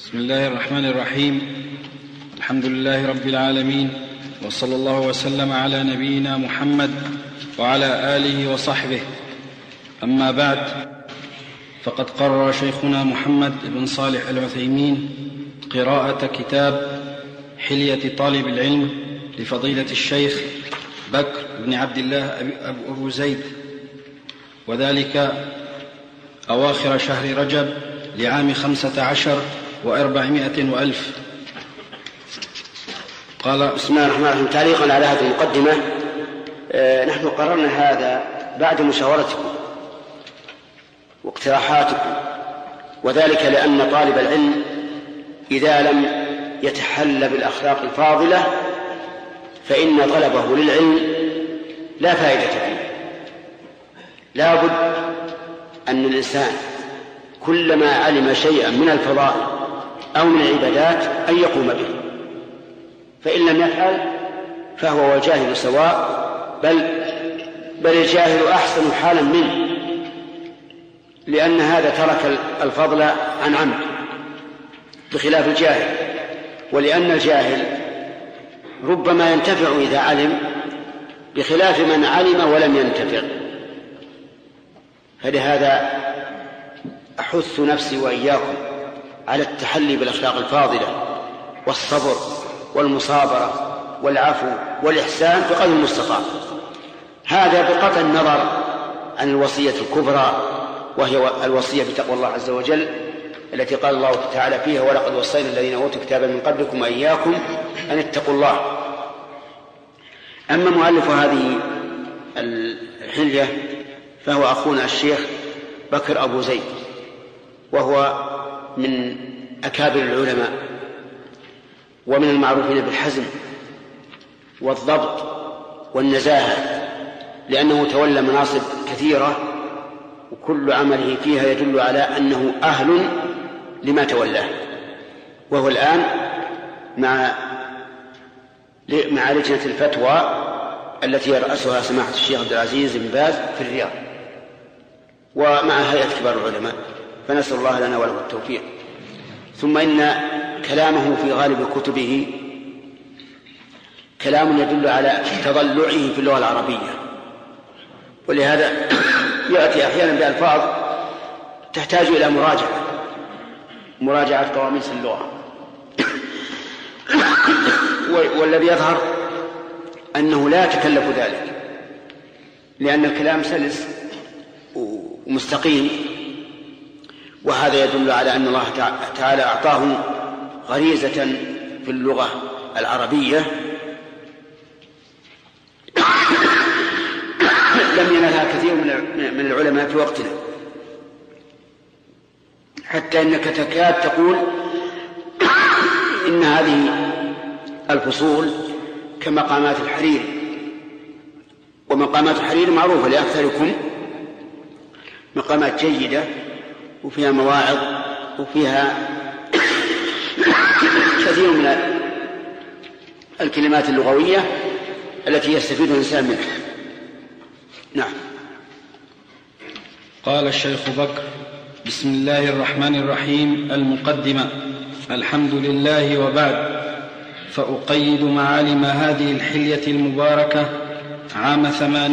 بسم الله الرحمن الرحيم. الحمد لله رب العالمين، وصلى الله وسلم على نبينا محمد وعلى آله وصحبه. أما بعد، فقد قرر شيخنا محمد بن صالح العثيمين قراءة كتاب حلية طالب العلم لفضيلة الشيخ بكر بن عبد الله أبو زيد، وذلك أواخر شهر رجب لعام 15 و400 وألف. قال: بسم الله الرحمن الرحيم. تعليقا على هذه المقدمة، نحن قررنا هذا بعد مشاورتكم واقتراحاتكم، وذلك لأن طالب العلم إذا لم يتحلى بالأخلاق الفاضلة فإن طلبه للعلم لا فائدة فيه. لا بد أن الإنسان كلما علم شيئا من الفضائل أو من العبادات أن يقوم به، فإن لم يفعل فهو والجاهل سواء، بل الجاهل أحسن حالا منه، لأن هذا ترك الفضل عن عمد بخلاف الجاهل، ولأن الجاهل ربما ينتفع إذا علم بخلاف من علم ولم ينتفع. فلهذا أحث نفسي وإياكم على التحلي بالأخلاق الفاضلة والصبر والمصابرة والعفو والإحسان بقدر المستطاع، هذا بقطع النظر عن الوصية الكبرى، وهي الوصية بتقوى الله عز وجل، التي قال الله تعالى فيها: ولقد وصينا الذين أوتوا الكتاب من قبلكم وإياكم أن اتقوا الله. أما مؤلف هذه الحلية فهو أخونا الشيخ بكر أبو زيد، وهو من أكابر العلماء ومن المعروفين بالحزم والضبط والنزاهة، لأنه تولى مناصب كثيرة وكل عمله فيها يدل على أنه أهل لما تولاه. وهو الآن مع لجنة الفتوى التي يرأسها سماحة الشيخ عبد العزيز بن باز في الرياض، ومع هيئة كبار العلماء، فنسأل الله لنا وله التوفيق. ثم إن كلامه في غالب كتبه كلام يدل على تضلعه في اللغة العربية، ولهذا يأتي أحيانا بألفاظ تحتاج إلى مراجعة قواميس اللغة. والذي يظهر أنه لا يتكلف ذلك، لأن الكلام سلس ومستقيم، وهذا يدل على أن الله تعالى أعطاه غريزة في اللغة العربية لم ينالها كثير من العلماء في وقتنا، حتى إنك تكاد تقول إن هذه الفصول كمقامات الحرير، ومقامات الحرير معروفة لأكثركم، مقامات جيدة وفيها مواعظ وفيها كثير من الكلمات اللغوية التي يستفيد الإنسان منها. نعم. قال الشيخ بكر: بسم الله الرحمن الرحيم. المقدمة. الحمد لله، وبعد، فأقيد معالم هذه الحلية المباركة عام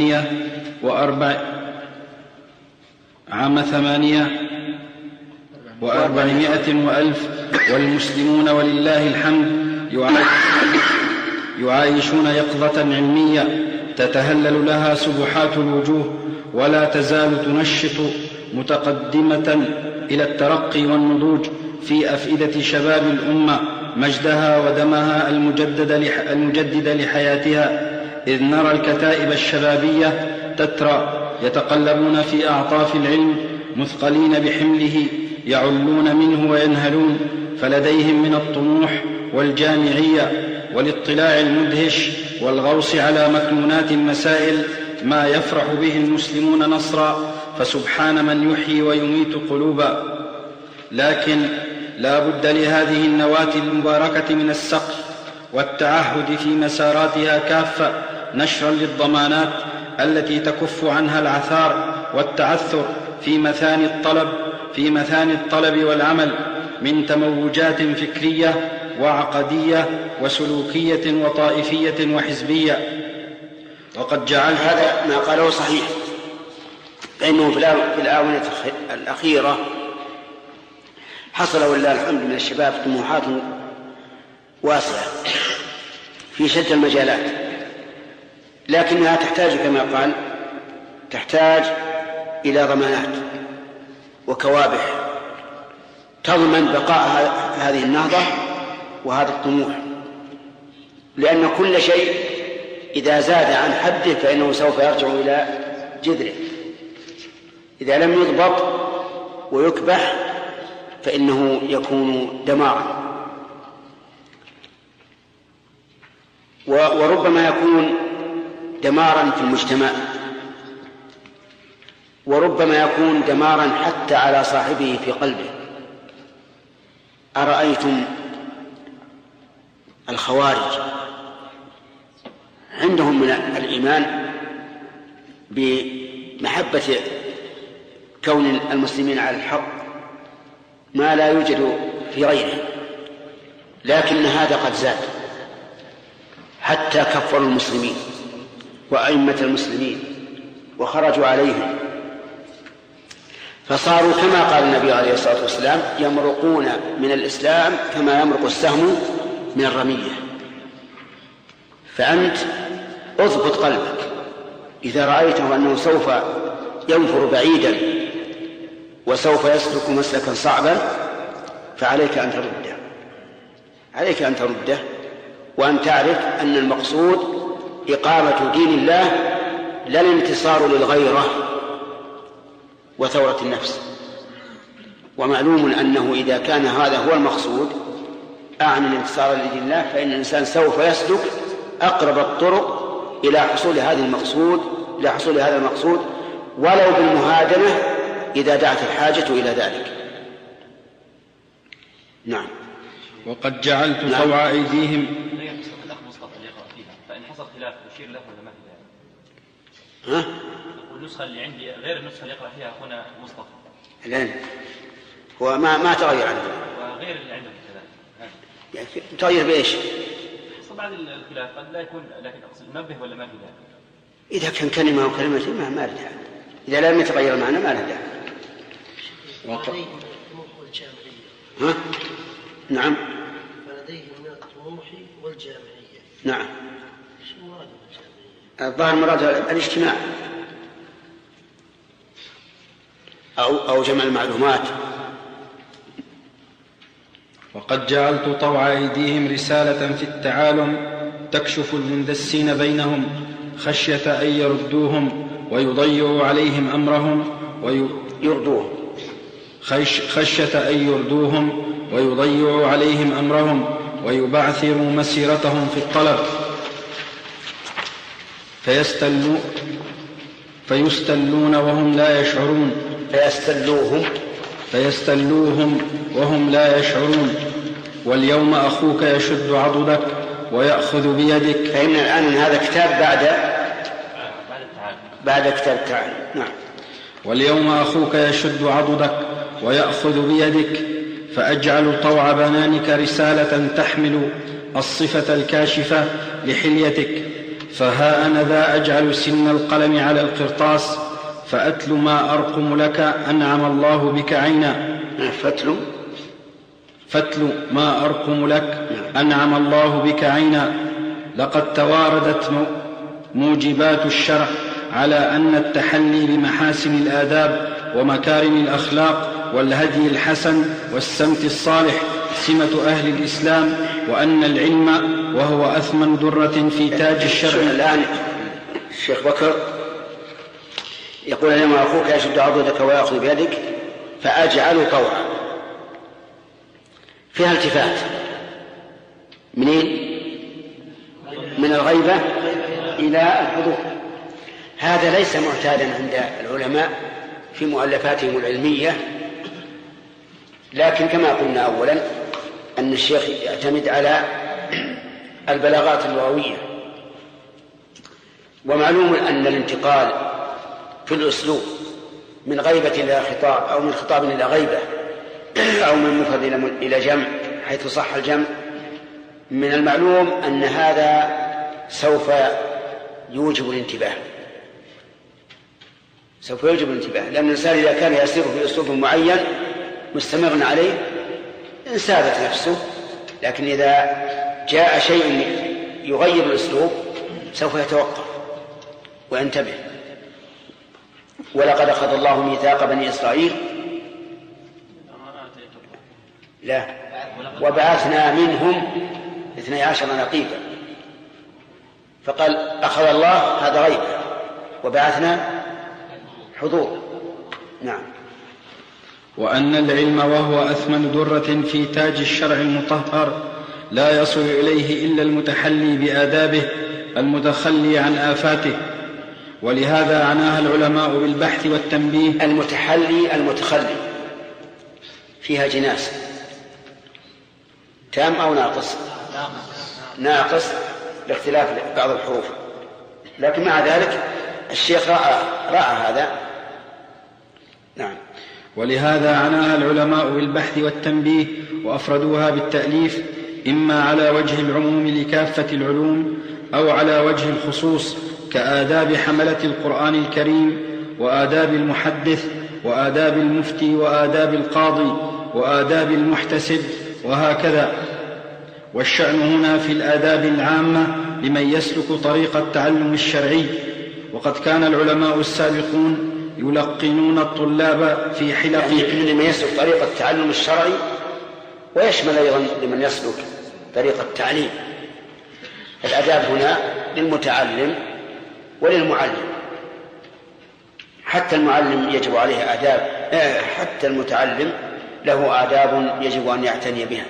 400 وألف، والمسلمون ولله الحمد يعايشون يقظة علمية تتهلل لها سبحات الوجوه، ولا تزال تنشط متقدمة إلى الترقي والنضوج في أفئدة شباب الأمة مجدها ودمها المجدد لحياتها، إذ نرى الكتائب الشبابية تترى يتقلبون في أعطاف العلم مثقلين بحمله، يعلون منه وينهلون، فلديهم من الطموح والجامعية والاطلاع المدهش والغوص على مكنونات المسائل ما يفرح به المسلمون نصرا، فسبحان من يحيي ويميت قلوبا. لكن لا بد لهذه النواة المباركة من السقف والتعهد في مساراتها كافة، نشرا للضمانات التي تكف عنها العثار والتعثر في مثاني الطلب والعمل، من تموجات فكرية وعقدية وسلوكية وطائفية وحزبية. وقد جعلت هذا ما قاله صحيح، فإنه في الآونة الأخيرة حصل ولله الحمد من الشباب طموحات واسعة في شتى المجالات، لكنها تحتاج كما قال تحتاج إلى ضمانات وكوابح تضمن بقاء هذه النهضة وهذا الطموح، لأن كل شيء إذا زاد عن حده فإنه سوف يرجع إلى جذره. إذا لم يضبط ويكبح فإنه يكون دمارا. وربما يكون دمارا في المجتمع، وربما يكون دمارا حتى على صاحبه في قلبه. أرأيتم الخوارج عندهم من الإيمان بمحبة كون المسلمين على الحق ما لا يوجد في غيره، لكن هذا قد زاد حتى كفروا المسلمين وأئمة المسلمين وخرجوا عليهم، فصاروا كما قال النبي عليه الصلاة والسلام يمرقون من الإسلام كما يمرق السهم من الرمية. فأنت اضبط قلبك، إذا رأيته أنه سوف ينفر بعيدا وسوف يسلك مسلكا صعبا فعليك أن ترده، عليك أن ترده، وأن تعرف أن المقصود إقامة دين الله لا الانتصار للغيرة وثورة النفس. ومعلوم أنه إذا كان هذا هو المقصود أعني الانتصار لدين الله فإن الإنسان سوف يسلك أقرب الطرق إلى حصول هذا المقصود ولو بالمهادنة إذا دعت الحاجة إلى ذلك. نعم. وقد جعلت طوع أيديهم. فإن حصل خلاف أشير له ولا ما في ذلك؟ والنسخة اللي عندي غير النسخة اللي يقرأ فيها أخونا مصطفى. الآن هو ما تغير عنه. وغير اللي عنده كذلك. يعني تغير بإيش؟ بعد الخلاف قد لا يكون، لكن أقصد منبه ولا ما في ذلك؟ إذا كان كلمة وكلمتين ما له داعي، إذا لم يتغير المعنى ما له داعي. فلديهم من الطموح والجامعية. نعم. فلديهم من الطموح والجامعية. نعم. شو مراد بالجامعية؟ الظاهر مراد الاجتماع أو جمع المعلومات. وقد جعلت طوع أيديهم رسالة في التعالم تكشف المندسين بينهم خشية أن يردوهم ويضيعوا عليهم أمرهم خشية أن يردوهم ويضيعوا عليهم أمرهم ويبعثروا مسيرتهم في الطلب فيستلون وهم لا يشعرون. فيستلوهم وهم لا يشعرون. واليوم أخوك يشد عضدك ويأخذ بيدك. فإن الآن هذا كتاب بعد كتاب التعالي. نعم. واليوم أخوك يشد عضدك ويأخذ بيدك فأجعل طوع بنانك رسالة تحمل الصفة الكاشفة لحليتك. فها أنا ذا أجعل سن القلم على القرطاس فأتل ما أرقم لك أنعم الله بك عينا. فتل ما أرقم لك أنعم الله بك عينا. لقد تواردت موجبات الشرع على أن التحلي بمحاسن الآداب ومكارم الأخلاق والهدي الحسن والسمت الصالح سمة أهل الإسلام، وأن العلم وهو أثمن درة في تاج الشرع. الآن الشيخ بكر يقول لما أخوك يشد عضدك ويأخذ بيدك فأجعل طوعا فيها التفات منين؟ من الغيبة إلى الحضور. هذا ليس معتادا عند العلماء في مؤلفاتهم العلمية، لكن كما قلنا أولا أن الشيخ يعتمد على البلاغات اللغوية. ومعلوم أن الانتقال في الأسلوب من غيبة إلى خطاب أو من خطاب إلى غيبة أو من مفرد إلى جمع حيث صح الجمع، من المعلوم أن هذا سوف يوجب الانتباه، سوف يوجب الانتباه، لأن الإنسان إذا كان يسير في أسلوب معين مستمر عليه انسابت نفسه، لكن إذا جاء شيء يغير الأسلوب سوف يتوقف وينتبه. ولقد أخذ الله ميثاق بني إسرائيل لا وبعثنا منهم 12 نقيبا، فقال أخذ الله هذا غيب وبعثنا حضور. نعم. وأن العلم وهو أثمن درة في تاج الشرع المطهر لا يصل إليه إلا المتحلي بآدابه المتخلي عن آفاته، ولهذا عناها العلماء بالبحث والتنبيه. المتحلي المتخلي فيها جناس، تام أو ناقص؟ ناقص لاختلاف بعض الحروف، لكن مع ذلك الشيخ رأى هذا. نعم. ولهذا عناها العلماء بالبحث والتنبيه وأفردوها بالتأليف، إما على وجه العموم لكافة العلوم أو على وجه الخصوص، كآداب حملة القرآن الكريم وآداب المحدث وآداب المفتي وآداب القاضي وآداب المحتسب وهكذا. والشأن هنا في الآداب العامة لمن يسلك طريق التعلم الشرعي. وقد كان العلماء السابقون يلقنون الطلاب في حلق لمن يسلك طريق التعلم الشرعي، ويشمل أيضا لمن يسلك طريق التعليم. الآداب هنا للمتعلم وللمعلم، حتى المعلم يجب عليه آداب، حتى المتعلم له آداب يجب أن يعتني بها.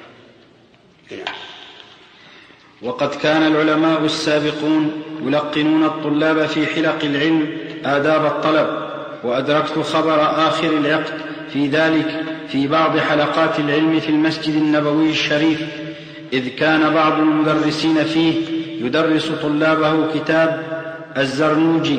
وقد كان العلماء السابقون يلقنون الطلاب في حلق العلم آداب الطلب، وأدركت خبر آخر العقد في ذلك في بعض حلقات العلم في المسجد النبوي الشريف، إذ كان بعض المدرسين فيه يدرس طلابه كتاب الزرنوجي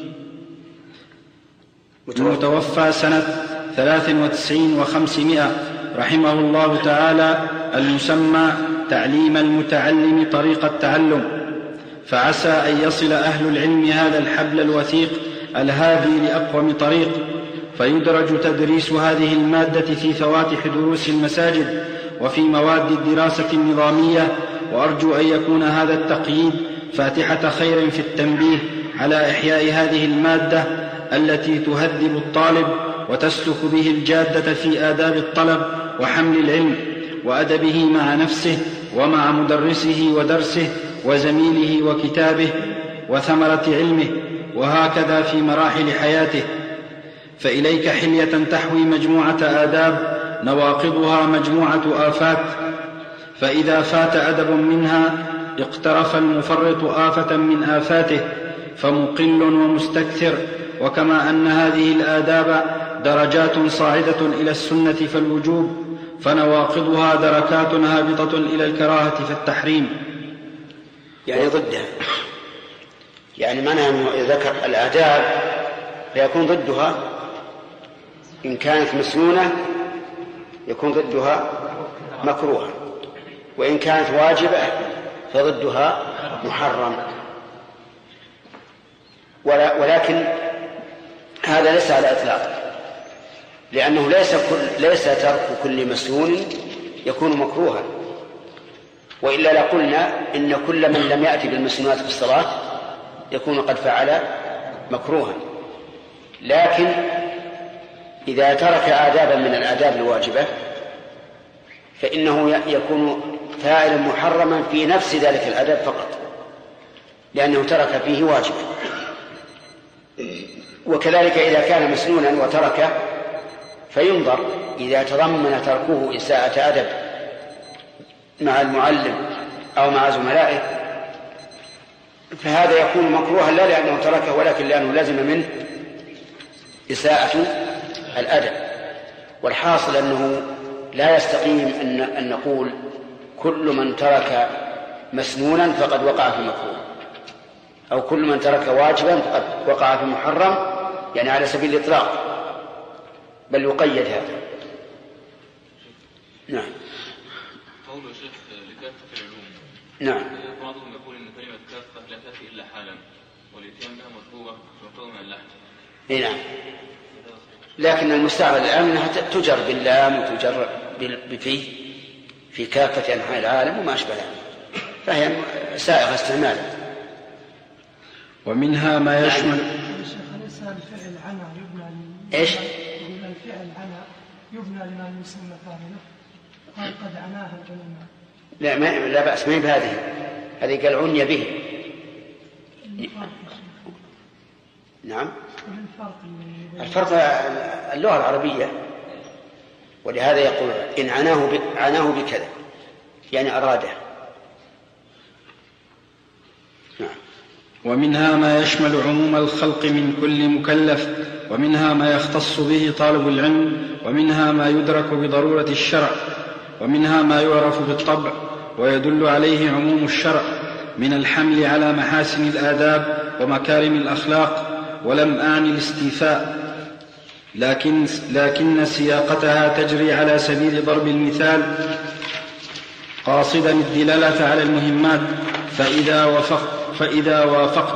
المتوفى سنة 93 و500 رحمه الله تعالى، المسمى تعليم المتعلم طريق التعلم. فعسى أن يصل أهل العلم هذا الحبل الوثيق الهادي لأقوم طريق، فيدرج تدريس هذه المادة في فواتح دروس المساجد وفي مواد الدراسة النظامية. وأرجو أن يكون هذا التقييد فاتحة خير في التنبيه على إحياء هذه المادة التي تهذب الطالب وتسلك به الجادة في آداب الطلب وحمل العلم وأدبه مع نفسه ومع مدرسه ودرسه وزميله وكتابه وثمرة علمه، وهكذا في مراحل حياته. فإليك حلية تحوي مجموعة آداب نواقضها مجموعة آفات، فإذا فات أدب منها اقترف المفرط آفة من آفاته، فمقل ومستكثر. وكما أن هذه الآداب درجات صاعدة إلى السنة فالوجوب، فنواقضها دركات هابطة إلى الكراهة فالتحريم. يعني ضدها، يعني معنى أنه ذكر الآداب فيكون ضدها، إن كانت مسنونة يكون ضدها مكروه، وإن كانت واجبة فضدها محرم. ولكن هذا ليس على إطلاق، لأنه ليس ترك كل مسنون يكون مكروها، وإلا لقلنا إن كل من لم يأتي بالمسنونات في الصلاة يكون قد فعل مكروها. لكن إذا ترك آدابا من الآداب الواجبة فإنه يكون فاعلا محرما في نفس ذلك الآداب فقط، لأنه ترك فيه واجبا. وكذلك إذا كان مسنونا وترك فينظر إذا تضمن تركه إساءة أدب مع المعلم أو مع زملائه فهذا يكون مكروها، لا لأنه تركه ولكن لأنه لازم منه إساءة الأدب. والحاصل أنه لا يستقيم أن نقول كل من ترك مسنونا فقد وقع في مكروه، أو كل من ترك واجبا فقد وقع في محرم، يعني على سبيل الإطلاق، بل يقيد هذا. نعم. قول الشيخ لكافة العلوم. نعم. بعضهم يقول إن كلمة كافة لا تأتي إلا حالا والإتيان بها مطلوبة من اللحن. نعم. لكن المستعمل الآن أنها تجر باللام وتجر في كافة أنحاء العالم وما أشبهها، فهي سائغة استعمالا. ومنها ما يشمل الفعل عنا يبنى ايش؟ الفعل عنا يبنى لما يسمى فاعله، قال قد عناها العلماء. لا بأس، ما هي بهذه، هذه قال عني به. نعم. الفرق اللغة العربية، ولهذا يقول إن عناه بكذا يعني أراده. نعم. ومنها ما يشمل عموم الخلق من كل مكلف، ومنها ما يختص به طالب العلم، ومنها ما يدرك بضرورة الشرع، ومنها ما يعرف بالطبع ويدل عليه عموم الشرع من الحمل على محاسن الآداب ومكارم الأخلاق، ولم أعني الاستيفاء، لكن سياقتها تجري على سبيل ضرب المثال قاصدا الدلالة على المهمات. فإذا وافقت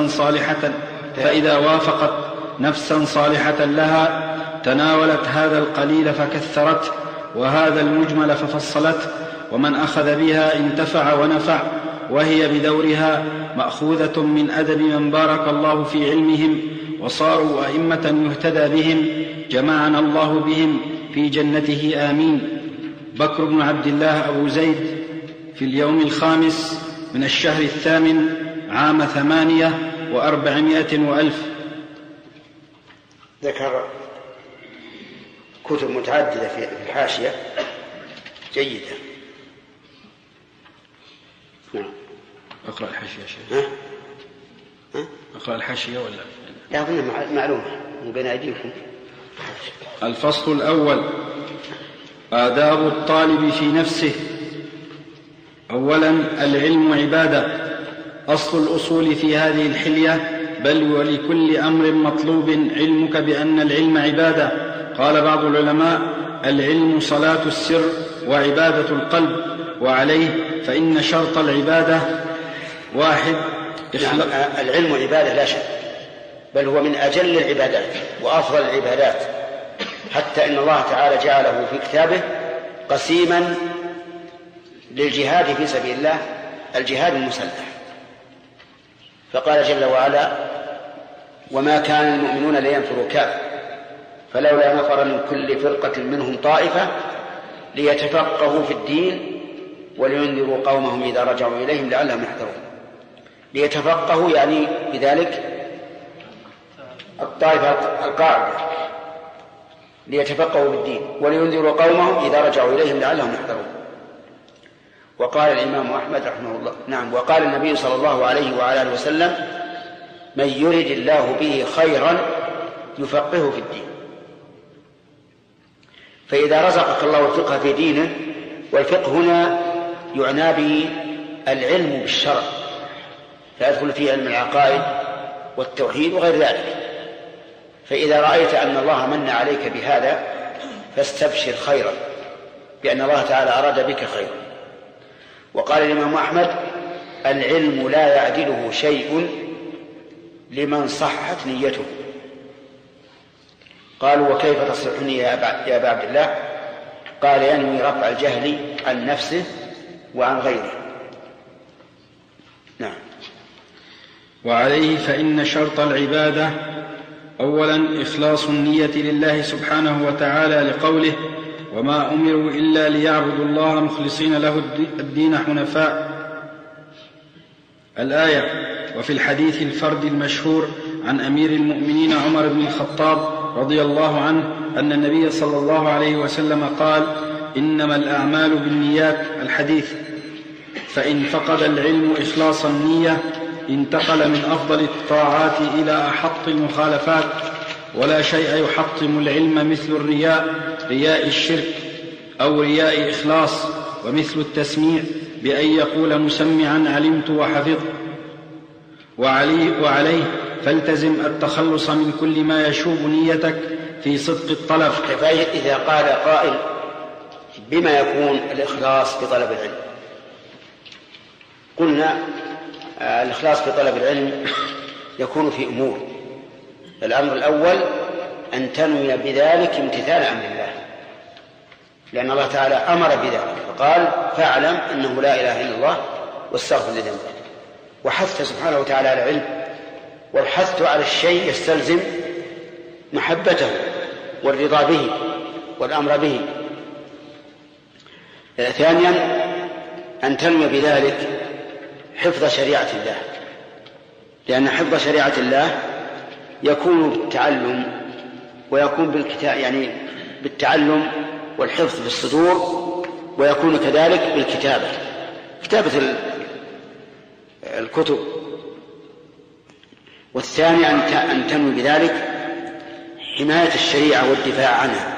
نفسا صالحة لها تناولت هذا القليل فكثرته، وهذا المجمل ففصلته، ومن أخذ بها انتفع ونفع، وهي بدورها مأخوذة من أدب من بارك الله في علمهم وصاروا أئمة يهتدى بهم، جمعنا الله بهم في جنته آمين. بكر بن عبد الله أبو زيد في اليوم 5 من الشهر 8 عام 4800 ذكر كتب متعددة في الحاشية جيدة. نعم. أقرأ الحاشية يا شيخ. أقرأ الحاشية ولا لا؟ أظن معلومة من بين أيديكم. الفصل الأول: آداب الطالب في نفسه. أولا، العلم عبادة، أصل الأصول في هذه الحلية، بل ولكل أمر مطلوب علمك بأن العلم عبادة. قال بعض العلماء: العلم صلاة السر وعبادة القلب، وعليه فإن شرط العبادة واحد. العلم عبادة لا شك، بل هو من أجل العبادات وأفضل العبادات، حتى إن الله تعالى جعله في كتابه قسيما للجهاد في سبيل الله، الجهاد المسلح، فقال جل وعلا: وما كان المؤمنون لينفروا كافة فلولا نفر من كل فرقة منهم طائفة ليتفقهوا في الدين ولينذروا قومهم إذا رجعوا إليهم لعلهم يحذرون. ليتفقهوا يعني بذلك الطائفة القاعدة، ليتفقهوا بالدين ولينذروا قومهم إذا رجعوا إليهم لعلهم يحذرون. وقال الإمام أحمد رحمه الله، نعم، وقال النبي صلى الله عليه وعلى آله وسلم: من يرد الله به خيرا يفقهه في الدين. فإذا رزقك الله الفقه في دينه، والفقه هنا يعنى به العلم بالشرع، فيدخل فيه علم العقائد والتوحيد وغير ذلك. فإذا رأيت أن الله من عليك بهذا فاستبشر خيرا، بأن الله تعالى أراد بك خيرا. وقال الإمام أحمد: العلم لا يعدله شيء لمن صحت نيته. قالوا: وكيف تصح النية يا أبا عبد الله؟ قال: ينوي رفع الجهل عن نفسه وعن غيره. نعم. وعليه فإن شرط العبادة أولا إخلاص النية لله سبحانه وتعالى، لقوله: وما أمروا إلا ليعبدوا الله مخلصين له الدين حنفاء، الآية. وفي الحديث الفرد المشهور عن أمير المؤمنين عمر بن الخطاب رضي الله عنه أن النبي صلى الله عليه وسلم قال: إنما الأعمال بالنيات، الحديث. فإن فقد العلم إخلاص النية انتقل من أفضل الطاعات إلى أحط المخالفات. ولا شيء يحطم العلم مثل الرياء، رياء الشرك أو رياء إخلاص، ومثل التسميع بأن يقول مسمعا: علمت وحفظت. وعليه فالتزم التخلص من كل ما يشوب نيتك في صدق الطلب. إذا قال قائل بما يكون الإخلاص في طلب العلم؟ قلنا الإخلاص في طلب العلم يكون في أمور. الأمر الأول أن تنوي بذلك امتثال أمر الله، لأن الله تعالى أمر بذلك فقال فاعلم أنه لا إله إلا الله واستغفر لذنبك، وحث سبحانه وتعالى على العلم، والحث على الشيء يستلزم محبته والرضا به والأمر به. ثانيا أن تنوي بذلك حفظ شريعة الله، لأن حفظ شريعة الله يكون بالتعلم ويكون بالكتاب، يعني بالتعلم والحفظ في الصدور، ويكون كذلك بالكتابة، كتابة الكتب. والثاني أن تنوي بذلك حماية الشريعة والدفاع عنها،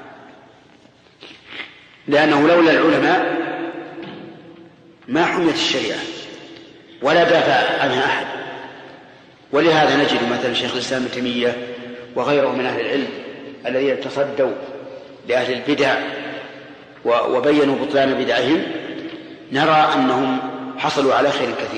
لأنه لولا العلماء ما حميت الشريعة ولا دافع عنها أحد. ولهذا نجد مثلا شيخ الإسلام ابن تيمية وغيره من أهل العلم الذين تصدوا لأهل البدع وبينوا بطلان بدعهم، نرى أنهم حصلوا على خير كثير.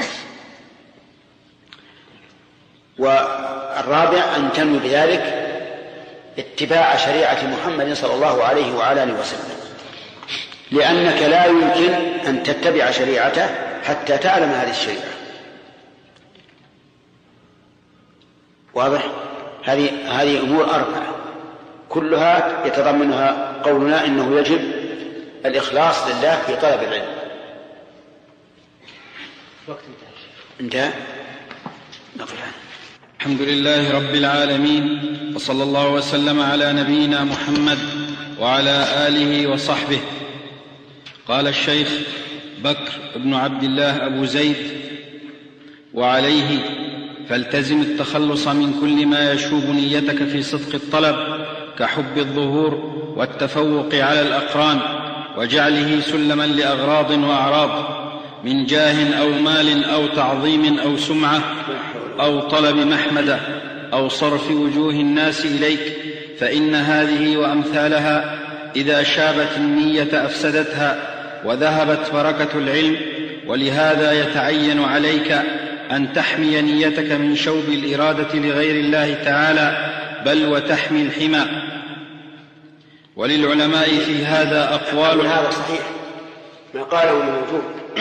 والرابع أن تنوي بذلك اتباع شريعة محمد صلى الله عليه وعلى آله وسلم، لأنك لا يمكن أن تتبع شريعته حتى تعلم هذه الشريعة. واضح؟ هذه أمور أربعة كلها يتضمنها قولنا إنه يجب الإخلاص لله في طلب العلم. انتهى. الحمد لله رب العالمين، وصلى الله وسلم على نبينا محمد وعلى آله وصحبه. قال الشيخ بكر بن عبد الله أبو زيد: وعليه فالتزم التخلص من كل ما يشوب نيتك في صدق الطلب، كحب الظهور والتفوق على الأقران، وجعله سلما لأغراض وأعراض من جاه أو مال أو تعظيم أو سمعة أو طلب محمدة أو صرف وجوه الناس إليك، فإن هذه وأمثالها إذا شابت النية أفسدتها وذهبت بركة العلم. ولهذا يتعين عليك أن تحمي نيتك من شوب الإرادة لغير الله تعالى، بل وتحمي الحمى. وللعلماء في هذا أقوال. هذا صحيح ما قاله من وجوه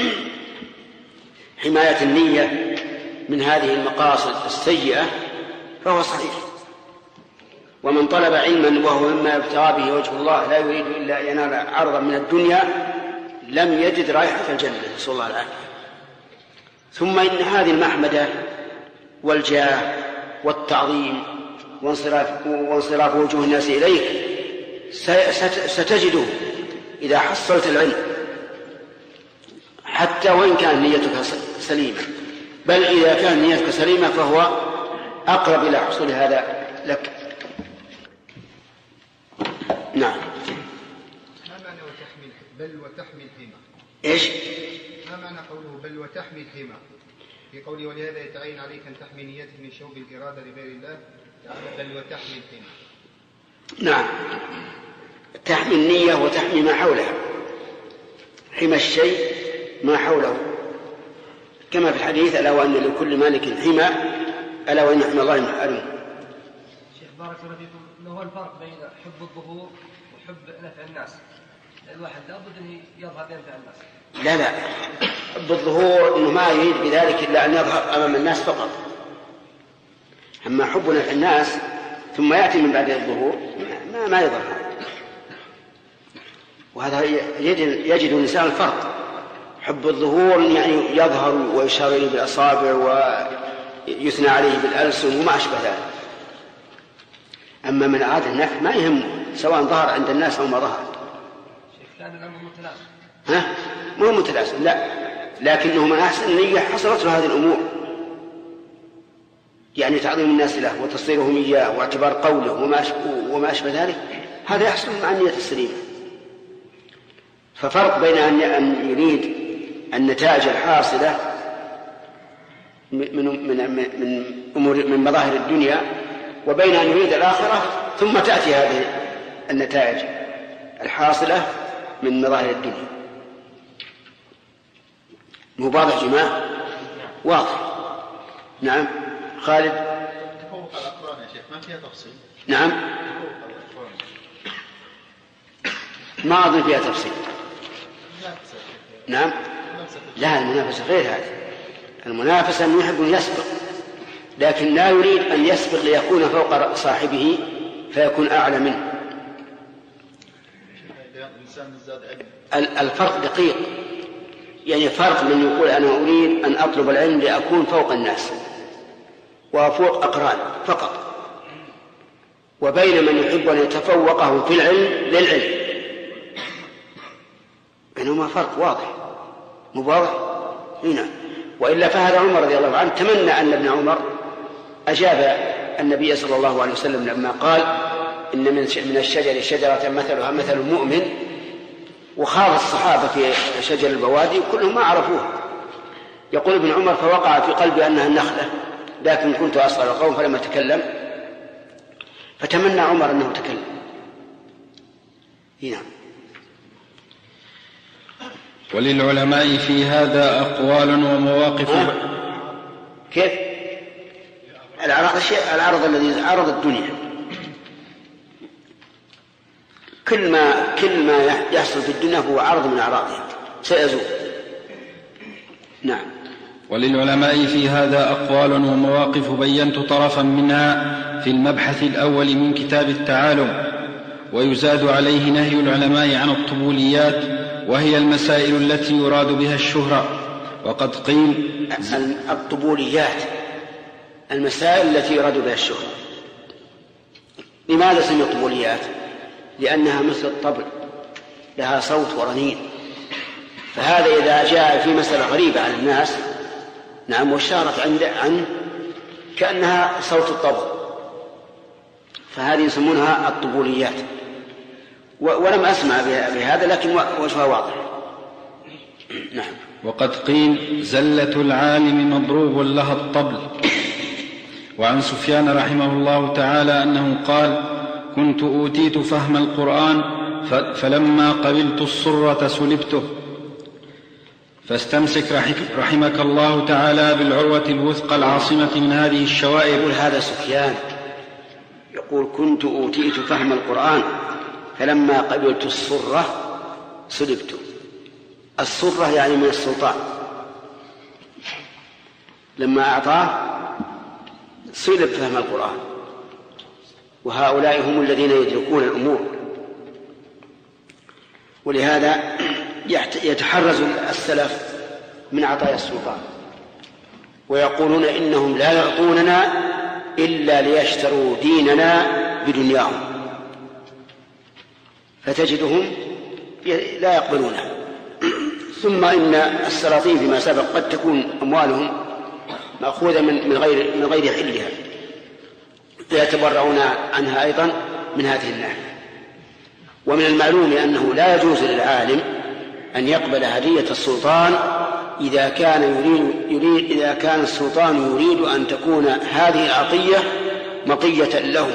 حماية النية من هذه المقاصد السيئة فهو صحيح. ومن طلب علما وهو مما يبتغى به وجه الله لا يريد إلا أن ينال عرضا من الدنيا لم يجد رائحة الجنة، نسأل الله العافية. ثم إن هذه المحمدة والجاه والتعظيم وانصراف وجوه الناس إليك ستجده إذا حصلت العلم، حتى وإن كان نيتك سليمة، بل إذا كان نيتك سليمة فهو أقرب إلى حصول هذا لك. نعم. ما معنى وتحمي بل وتحمي الحمى؟ إيش؟ ما معنى قوله بل وتحمي الحمى في قوله ولهذا يتعين عليك أن تحمي نيتك من شوب الإرادة لغير الله تعالى بل وتحمي الحمى؟ نعم، تحمي النية وتحمي ما حولها، حمى الشيء ما حوله، كما في الحديث ألا وأن لكل مالك حمى ألا وإن حمى الله محارمه. شيخ بارك الله فيكم، ما هو الفرق بين حب الظهور وحب نفع الناس؟ الواحد لابد أن يظهر ينفع الناس. لا حب الظهور إنه ما يريد بذلك إلا أن يظهر أمام الناس فقط. أما حب نفع الناس ثم يأتي من بعد الظهور ما يظهر. وهذا يجد الإنسان الفرق. حب الظهور يعني يظهر ويشار إليه بالأصابع ويثنى عليه بالألسن وما أشبه ذلك. أما من أراد النفع ما يهمه سواء ظهر عند الناس أو ما ظهر. كان الأمر متلازم. مو متلازم، لا، لكنه من أحسن النية حصلت له هذه الأمور، يعني تعظيم الناس له وتصديرهم إياه واعتبار قوله وما أشبه ذلك، هذا يحصل مع النية السليمة. ففرق بين أن يريد النتائج الحاصلة من مظاهر الدنيا، وبين أن يريد الآخرة ثم تأتي هذه النتائج الحاصلة من مظاهر الدنيا. واضح جماعة؟ واضح. نعم خالد. تفوق الأقران يا شيخ ما فيها تفصيل. نعم ما أظن فيها تفصيل. نعم لا، المنافسة غير هذه. المنافسة أن يحب أن يسبق، لكن لا يريد أن يسبق ليكون فوق صاحبه فيكون أعلى منه. الفرق دقيق، يعني فرق من يقول أنا أريد أن أطلب العلم لأكون فوق الناس وفوق أقران فقط، وبين من يحب أن يتفوقه في العلم للعلم، بينهما فرق واضح مبارك هنا. وإلا فهذا عمر رضي الله عنه تمنى أن ابن عمر أجاب النبي صلى الله عليه وسلم لما قال إن من الشجر شجرة مثلها مثل المؤمن، وخاض الصحابة في شجر البوادي كلهم ما عرفوها. يقول ابن عمر فوقع في قلبي أنها النخلة، لكن كنت أصغر القوم فلم أتكلم، فتمنى عمر أنه تكلم. هنا وللعلماء في هذا أقوال ومواقف. كيف؟ العرض الذي عرض الدنيا، كل ما يحصل في الدنيا هو عرض من أعراضها سيزول. نعم. وللعلماء في هذا أقوال ومواقف بينت طرفا منها في المبحث الأول من كتاب التعالم، ويزاد عليه نهي العلماء عن الطبوليات، وهي المسائل التي يراد بها الشهرة. وقد قيل الطبوليات المسائل التي يراد بها الشهرة. لماذا سمي طبوليات؟ لأنها مثل الطبل لها صوت ورنين، فهذا إذا جاء في مسألة غريبة عن الناس نعم واشتهرت عنه كأنها صوت الطبل، فهذه يسمونها الطبوليات. ولم أسمع بهذا لكن وجهها واضح. نعم. وقد قيل زلة العالم مضروب لها الطبل. وعن سفيان رحمه الله تعالى أنه قال كنت أوتيت فهم القرآن فلما قبلت الصرة سلبته. فاستمسك رحمك الله تعالى بالعروة الوثقى العاصمة من هذه الشوائب. يقول هذا سفيان يقول كنت أوتيت فهم القرآن فلما قبلت الصرة سلبته. الصرة يعني من السلطان، لما أعطاه سلب فهم القرآن، وهؤلاء هم الذين يدركون الأمور. ولهذا يتحرز السلف من عطايا السلطان، ويقولون إنهم لا يعطوننا إلا ليشتروا ديننا بدنياهم، فتجدهم لا يقبلونها. ثم إن السلاطين فيما سبق قد تكون أموالهم مأخوذة من غير حلها، فيتبرعون عنها أيضا من هذه الناحية. ومن المعلوم أنه لا يجوز للعالم أن يقبل هدية السلطان إذا كان السلطان يريد أن تكون هذه العطية مطية له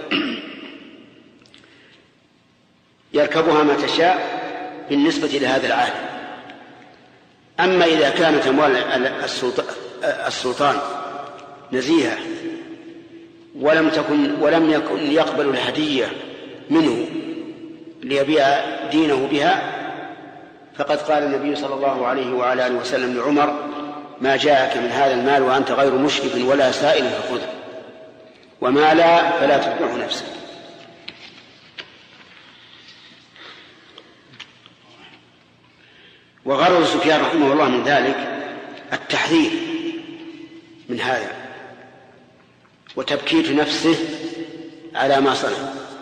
يركبها ما تشاء بالنسبة لهذا العالم. أما إذا كانت أموال السلطان نزيهة ولم يكن يقبل الهدية منه ليبيع دينه بها، فقد قال النبي صلى الله عليه وعلى آله وسلم لعمر ما جاءك من هذا المال وأنت غير مشرف ولا سائل فخذه، وما لا فلا تتبعه نفسك. وغرض سفيان رحمه الله من ذلك التحذير من هذا وتبكيت نفسه على ما صنع.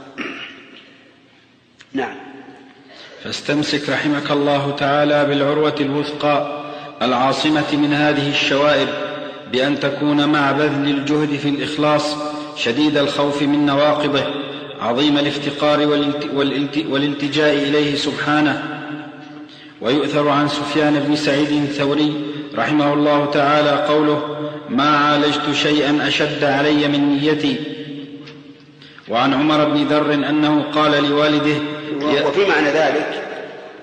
نعم. فاستمسك رحمك الله تعالى بالعروة الوثقى العاصمة من هذه الشوائب بأن تكون مع بذل الجهد في الإخلاص شديد الخوف من نواقضه عظيم الافتقار والالتجاء إليه سبحانه. ويؤثر عن سفيان بن سعيد الثوري رحمه الله تعالى قوله ما عالجت شيئا أشد علي من نيتي. وعن عمر بن ذر أنه قال لوالده وفي معنى ذلك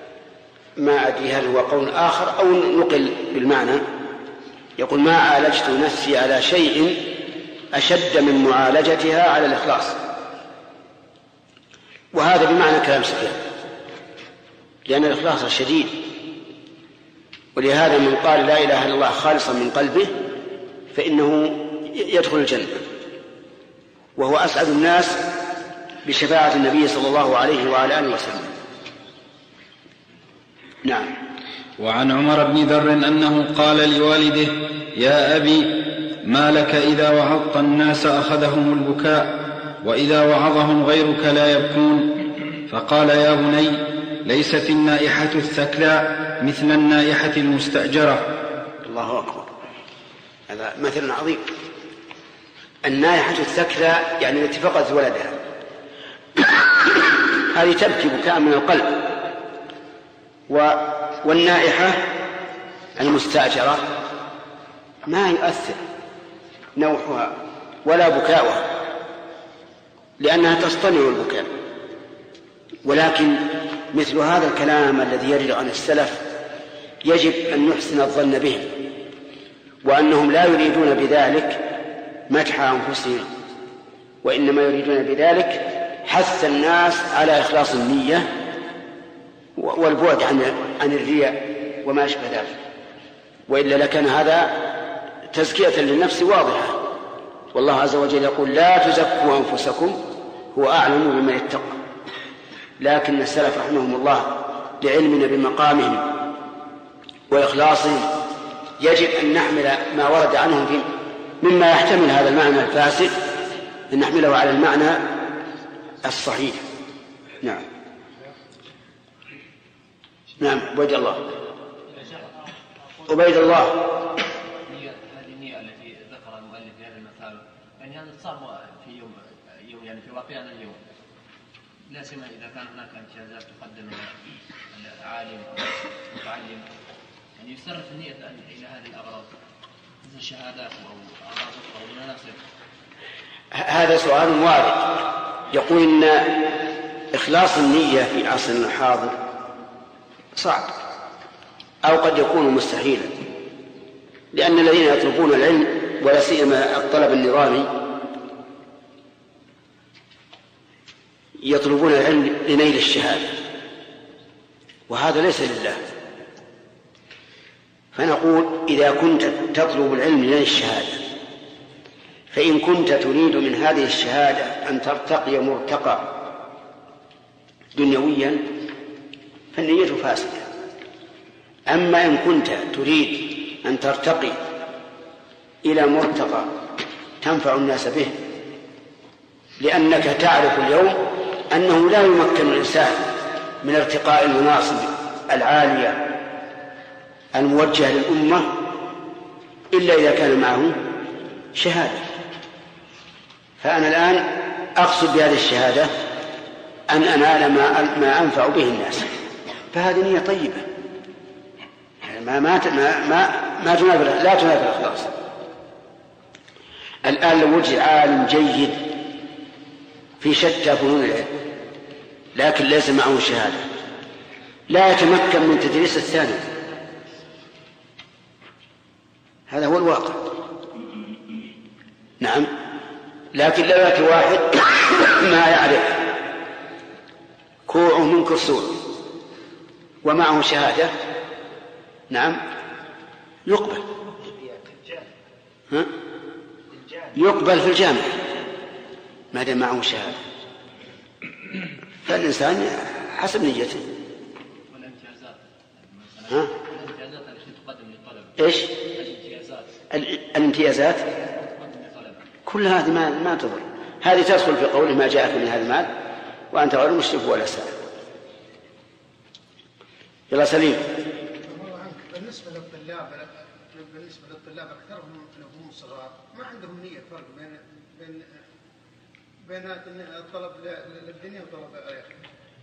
ما أدري هل هو قول آخر أو نقل بالمعنى، يقول ما عالجت نفسي على شيء أشد من معالجتها على الإخلاص، وهذا بمعنى كلام سفيان، لأن الإخلاص شديد، ولهذا من قال لا إله إلا الله خالصا من قلبه فإنه يدخل الجنة، وهو أسعد الناس بشفاعة النبي صلى الله عليه وعلى آله وسلم. نعم. وعن عمر بن ذر أنه قال لوالده يا أبي ما لك إذا وعظت الناس أخذهم البكاء وإذا وعظهم غيرك لا يبكون؟ فقال يا بني ليست النائحة الثكلى مثل النائحة المستأجرة. الله أكبر، هذا مثل عظيم. النائحة الثكلى يعني التي فقدت ولدها، هذه تبكي بكاء من القلب، والنائحة المستأجرة ما يؤثر نوحها ولا بكاؤها لأنها تصطنع البكاء. ولكن مثل هذا الكلام الذي يرد عن السلف يجب أن نحسن الظن بهم، وأنهم لا يريدون بذلك مدح أنفسهم، وإنما يريدون بذلك حث الناس على إخلاص النية والبعد عن الرياء وما أشبه ذلك، وإلا لكان هذا تزكية للنفس واضحة. والله عز وجل يقول لا تزكوا أنفسكم هو أعلم بمن اتقى. لكن السلف رحمهم الله لعلمنا بمقامهم وإخلاصهم يجب أن نحمل ما ورد عنهم مما يحتمل هذا المعنى الفاسد أن نحمله على المعنى الصحيح. نعم. نعم. عبيد الله هذه النية التي ذكر المؤلف في هذا المثال، يعني هذا صار في يوم يعني في واقعنا اليوم، لا سيما إذا كان هناك امتيازات تقدم العالم أو المتعلم، يعني يصرف النية إلى هذه الأغراض مثل الشهادات أو أغراض أخرى مناسبة. هذا سؤال وارد، يقول إن إخلاص النية في عصرنا الحاضر صعب أو قد يكون مستحيلا، لأن الذين يطلبون العلم ولا سيما الطلب النظامي يطلبون العلم لنيل الشهادة، وهذا ليس لله. فنقول إذا كنت تطلب العلم لنيل الشهادة، فإن كنت تريد من هذه الشهادة أن ترتقي مرتقى دنيويا فالنية فاسدة. أما إن كنت تريد أن ترتقي إلى مرتقى تنفع الناس به، لأنك تعرف اليوم أنه لا يمكن الإنسان من ارتقاء المناصب العالية الموجهة للأمة إلا إذا كان معه شهادة. فأنا الآن أقصد بهذه الشهادة أن أنال ما أنفع به الناس، فهذه نية طيبة لا تنافي الإخلاص. الآن لو وجد عالم جيد في شتى فنون العلم لكن ليس معه شهادة لا يتمكن من تدريس الثاني، هذا هو الواقع. نعم. لكن لو يأتي واحد ما يعرف كوعه من كرسوع ومعه شهادة، نعم يقبل يقبل في الجامعة ما دام معه شهادة، فالإنسان حسب نيته. والامتيازات التي تقدم للطلبة إيش؟ الامتيازات كل هذه ما تضر، هذه تدخل في قوله ما جاءك من هذا المال وأنت غير مشرك ولا سائل. يلا سليم. بالنسبة للطلاب أكثرهم هم صغار ما عندهم نية فرق بين الطلب للدنيا وطلب الآخرة.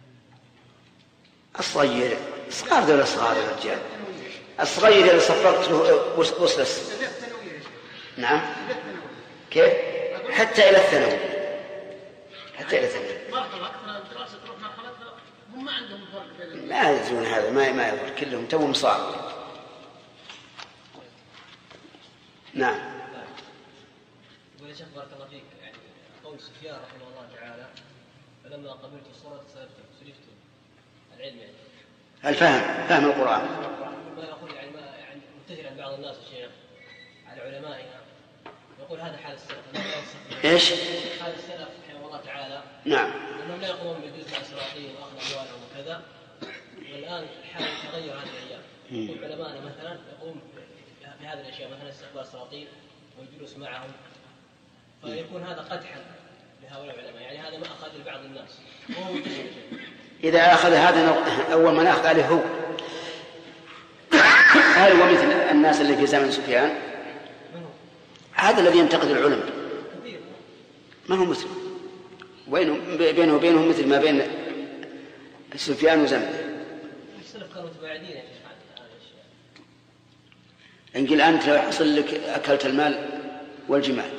الصغير صغار دول صغار الرجال، الصغير إذا صفقت له وصلس. نعم. كيف؟ حتى إلى الثانوي. مرحلة أكثر الدراسة تروح مرحلة هم ما عندهم لا يدرون هذا، ما يضر، كلهم توهم صار. نعم. يقول يا شيخ بارك الله فيك، يعني قول سفيان رحمه الله تعالى فلما قبلت الصلاة سلفت العلم، يعني فهم القرآن. ما يقول يعني منتهر بعض الناس الشيخ على علمائنا، يقول هذا حال السلف. ايش؟ حال السلف رحمه الله تعالى. نعم. انهم لا يقومون بجزء اسرائيل واخذ اموالهم وكذا، والان الحال تغير هذه الايام. يقول علمائنا مثلا يقوم بهذه الاشياء، مثلا استقبال السلاطين والجلوس معهم، فيكون هذا قدحا لهؤلاء العلماء، يعني هذا ما اخذ لبعض الناس وهو اذا اخذ هذا اول من اخذ عليه هو، هل هو مثل الناس اللي في زمن سفيان؟ هذا الذي ينتقد العلماء ما هو مسلم، بينه وبينهم مثل ما بين سفيان وزمن. السلف كانوا متباعدين يعني هذا الشيء. إن قل أنت لو يحصل لك أكلت المال والجمال.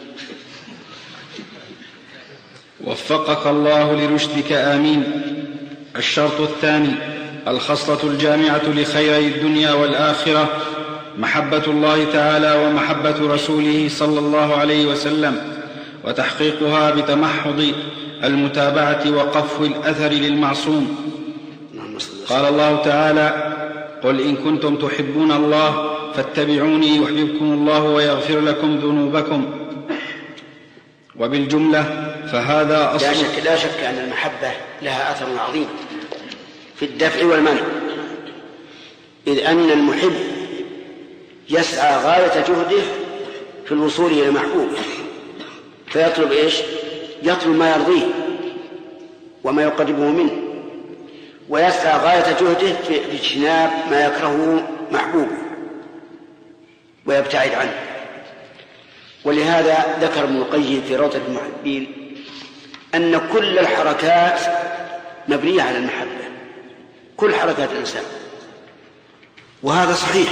وفقك الله لرشدك آمين. الشرط الثاني: الخصلة الجامعة لخيري الدنيا والآخرة، محبة الله تعالى ومحبة رسوله صلى الله عليه وسلم، وتحقيقها بتمحض المتابعة وقفو الأثر للمعصوم. قال الله تعالى: قل إن كنتم تحبون الله فاتبعوني يحببكم الله ويغفر لكم ذنوبكم. وبالجملة فهذا أصل. لا شك أن المحبة لها أثر عظيم في الدفع والمنع، إذ أن المحب يسعى غاية جهده في الوصول إلى محبوبه، فيطلب إيش؟ يطلب ما يرضيه وما يقربه منه، ويسعى غاية جهده في اجتناب ما يكرهه محبوبه ويبتعد عنه. ولهذا ذكر ابن القيم في روضة المحبين أن كل الحركات مبنية على المحبة، كل حركات الإنسان، وهذا صحيح،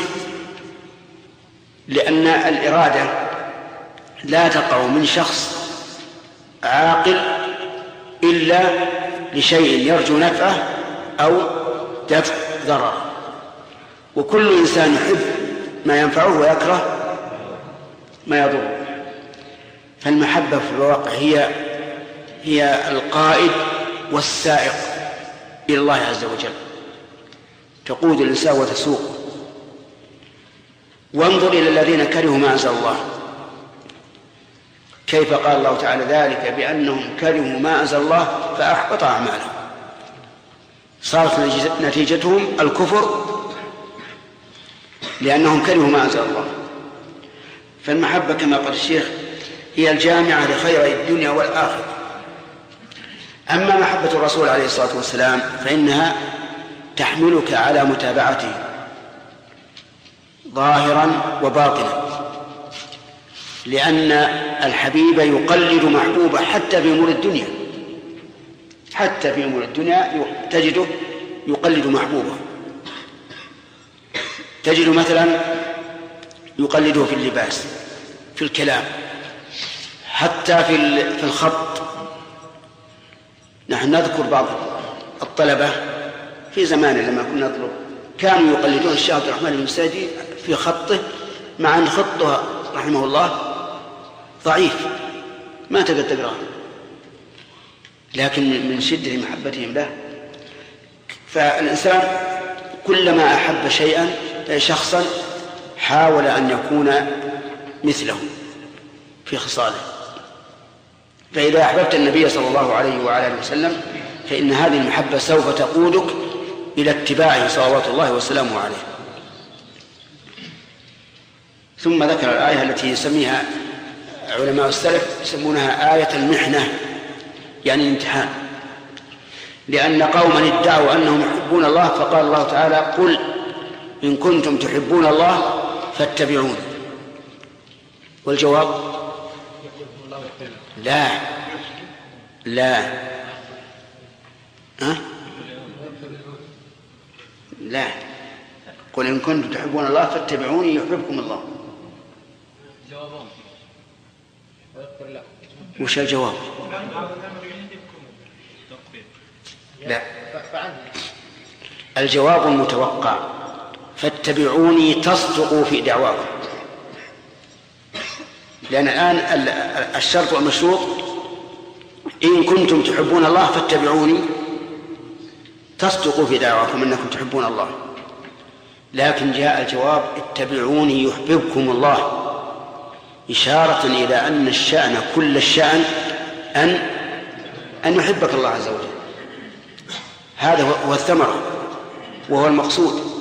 لأن الإرادة لا تقع من شخص عاقل إلا لشيء يرجو نفعه أو دفع ضرره، وكل إنسان يحب ما ينفعه ويكره ما يضره. فالمحبة في الواقع هي القائد والسائق إلى الله عز وجل، تقود الإنسان وتسوق. وانظر إلى الذين كرهوا ما أنزل الله، كيف قال الله تعالى ذلك بأنهم كرهوا ما أنزل الله فأحبط أعمالهم، صارت نتيجتهم الكفر لأنهم كرهوا ما أنزل الله. فالمحبة كما قال الشيخ هي الجامعة لخير الدنيا والآخرة. أما محبة الرسول عليه الصلاة والسلام فإنها تحملك على متابعته ظاهرا وباطنا، لأن الحبيب يقلد محبوبه حتى في أمور الدنيا، حتى في أمور الدنيا تجده يقلد محبوبه. تجد مثلا يقلده في اللباس، في الكلام، حتى في الخط. نحن نذكر بعض الطلبة في زمانه لما كنا نطلب كانوا يقلدون الشيخ عبد الرحمن المساجي في خطه، مع أن خطه رحمه الله ضعيف ما تقدر تقرأه، لكن من شدة محبتهم له. فالإنسان كلما أحب شخصا حاول أن يكون مثله في خصاله. فإذا أحببت النبي صلى الله عليه وعلى آله وسلم فإن هذه المحبة سوف تقودك إلى اتباعه صلوات الله وسلامه عليه. ثم ذكر الآية التي يسميها علماء السلف يسمونها آية المحنة، يعني الامتحان، لأن قوما ادعوا أنهم يحبون الله فقال الله تعالى: قل إن كنتم تحبون الله فاتبعون. والجواب لا لا قل إن كنتم تحبون الله فاتبعوني يحببكم الله. وش الجواب؟ لا الجواب المتوقع فاتبعوني تصدقوا في دعواكم، لأن الآن الشرط والمشروط إن كنتم تحبون الله فاتبعوني تصدقوا في دعواكم أنكم تحبون الله. لكن جاء الجواب اتبعوني يحببكم الله، إشارة إلى أن الشأن كل الشأن أن يحبك الله عز وجل. هذا هو الثمرة وهو المقصود.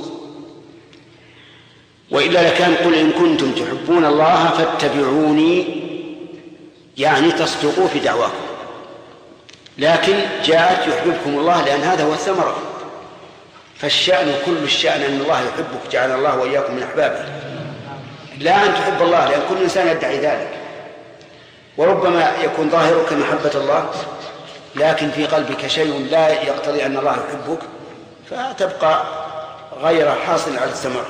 وإلا لكان قل إن كنتم تحبون الله فاتبعوني، يعني تصدقوا في دعواكم. لكن جاءت يحببكم الله لأن هذا هو الثمرة. فالشأن كل الشأن أن الله يحبك، جعل الله وإياكم من أحبابه، لا أن تحب الله، لأن كل إنسان يدعي ذلك. وربما يكون ظاهرك محبة الله لكن في قلبك شيء لا يقتضي أن الله يحبك، فتبقى غير حاصل على الثمرة.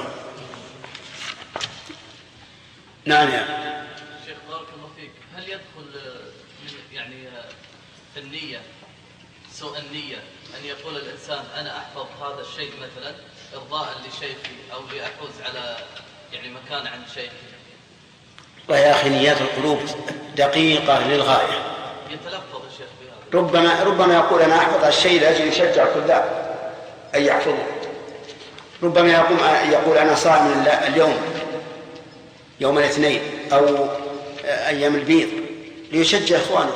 نعم يا شيخ بارك الله فيك، هل يدخل يعني في النية سوء النية أن يقول الإنسان أنا أحفظ هذا الشيء مثلا إرضاء لشيخي أو لأحوز على يعني مكان عند شيخي؟ ويا أخي نيات القلوب دقيقة للغاية. يتلفظ الشيخ بهذا، ربما يقول أنا أحفظ الشيء لأجل يشجع كلاب أن يحفظه. ربما يقول أنا صائم اليوم يوم الاثنين أو أيام البيض ليشجع إخوانه.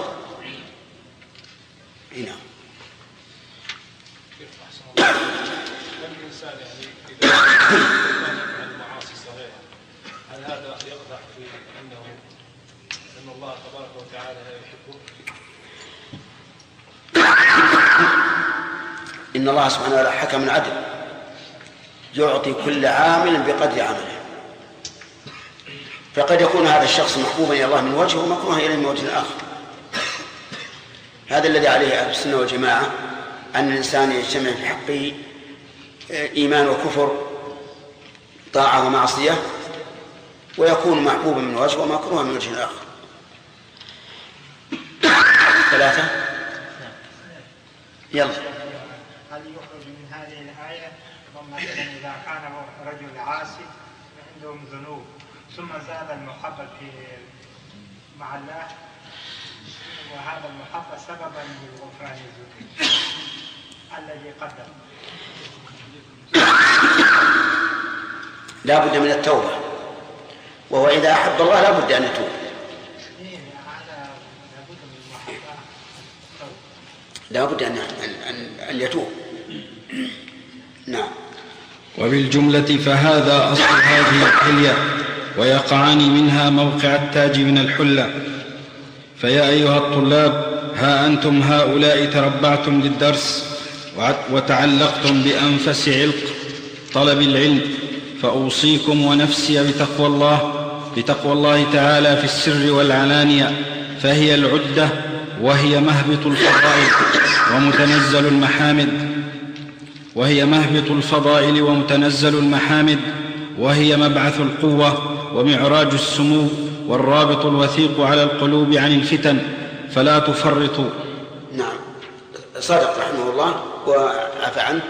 هنا الإنسان يعني إذا يفعل المعاصي الصغيرة هل هذا يقطع في أن الله تبارك وتعالى يحبه؟ إن الله سبحانه وتعالى حكم عدل يعطي كل عامل بقدر عمله، فقد يكون هذا الشخص محبوبا إلى الله من وجه ومكروها إليه من وجه آخر. هذا الذي عليه أهل السنة والجماعة، أن الإنسان يجتمع في حقه إيمان وكفر، طاعة ومعصية، ويكون محبوبا من وجه ومكروها من وجه آخر. 3 يلا. هل يخرج من هذه الآية مثلا إذا كان رجل عاصي عندهم ذنوب ثم زاد المحبة مع الله وهذا المحبة سببا لغفران الذنوب الذي قدم؟ لا بد من التوبة، وهو إذا أحب الله لا بد أن يتوب. لا بد أن يتوب. نعم. وبالجملة فهذا أصل هذه الحلية، ويقعان منها موقع التاج من الحلة. فيا أيها الطلاب، ها أنتم هؤلاء تربعتم للدرس وتعلقتم بأنفس علق طلب العلم، فأوصيكم ونفسي بتقوى الله تعالى في السر والعلانية، فهي العدة وهي مهبط الفضائل ومتنزل المحامد، وهي مبعث القوة ومعراج السمو، والرابط الوثيق على القلوب عن الفتن، فلا تفرطوا. نعم، صدق رحمه الله وعفى عنه.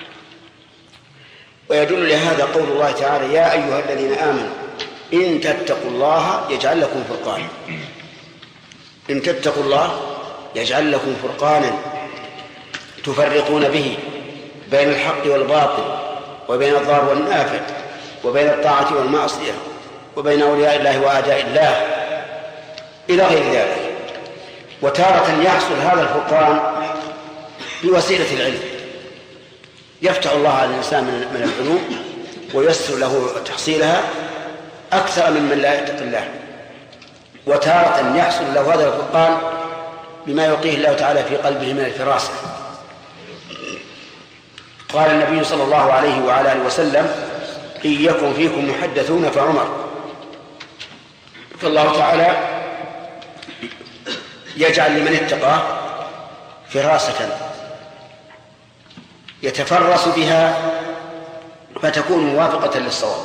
ويدل لهذا قول الله تعالى يا أيها الذين آمنوا إن تتقوا الله يجعل لكم فرقانا. إن تتقوا الله يجعل لكم فرقانا تفرقون به بين الحق والباطل، وبين الضار والنافع، وبين الطاعة والمعصية، وبين أولياء الله وأعداء الله إلى غير ذلك. وتارة يحصل هذا الفرقان بوسيلة العلم، يفتح الله على الإنسان من العلوم ويسر له تحصيلها أكثر من لا يتقي الله. وتارة يحصل له هذا الفرقان بما يلقيه الله تعالى في قلبه من الفراسة. قال النبي صلى الله عليه وعلى آله وسلم إن يكن فيكم محدثون فعمر. فالله تعالى يجعل لمن اتقاه فراسة يتفرس بها فتكون موافقة للصواب.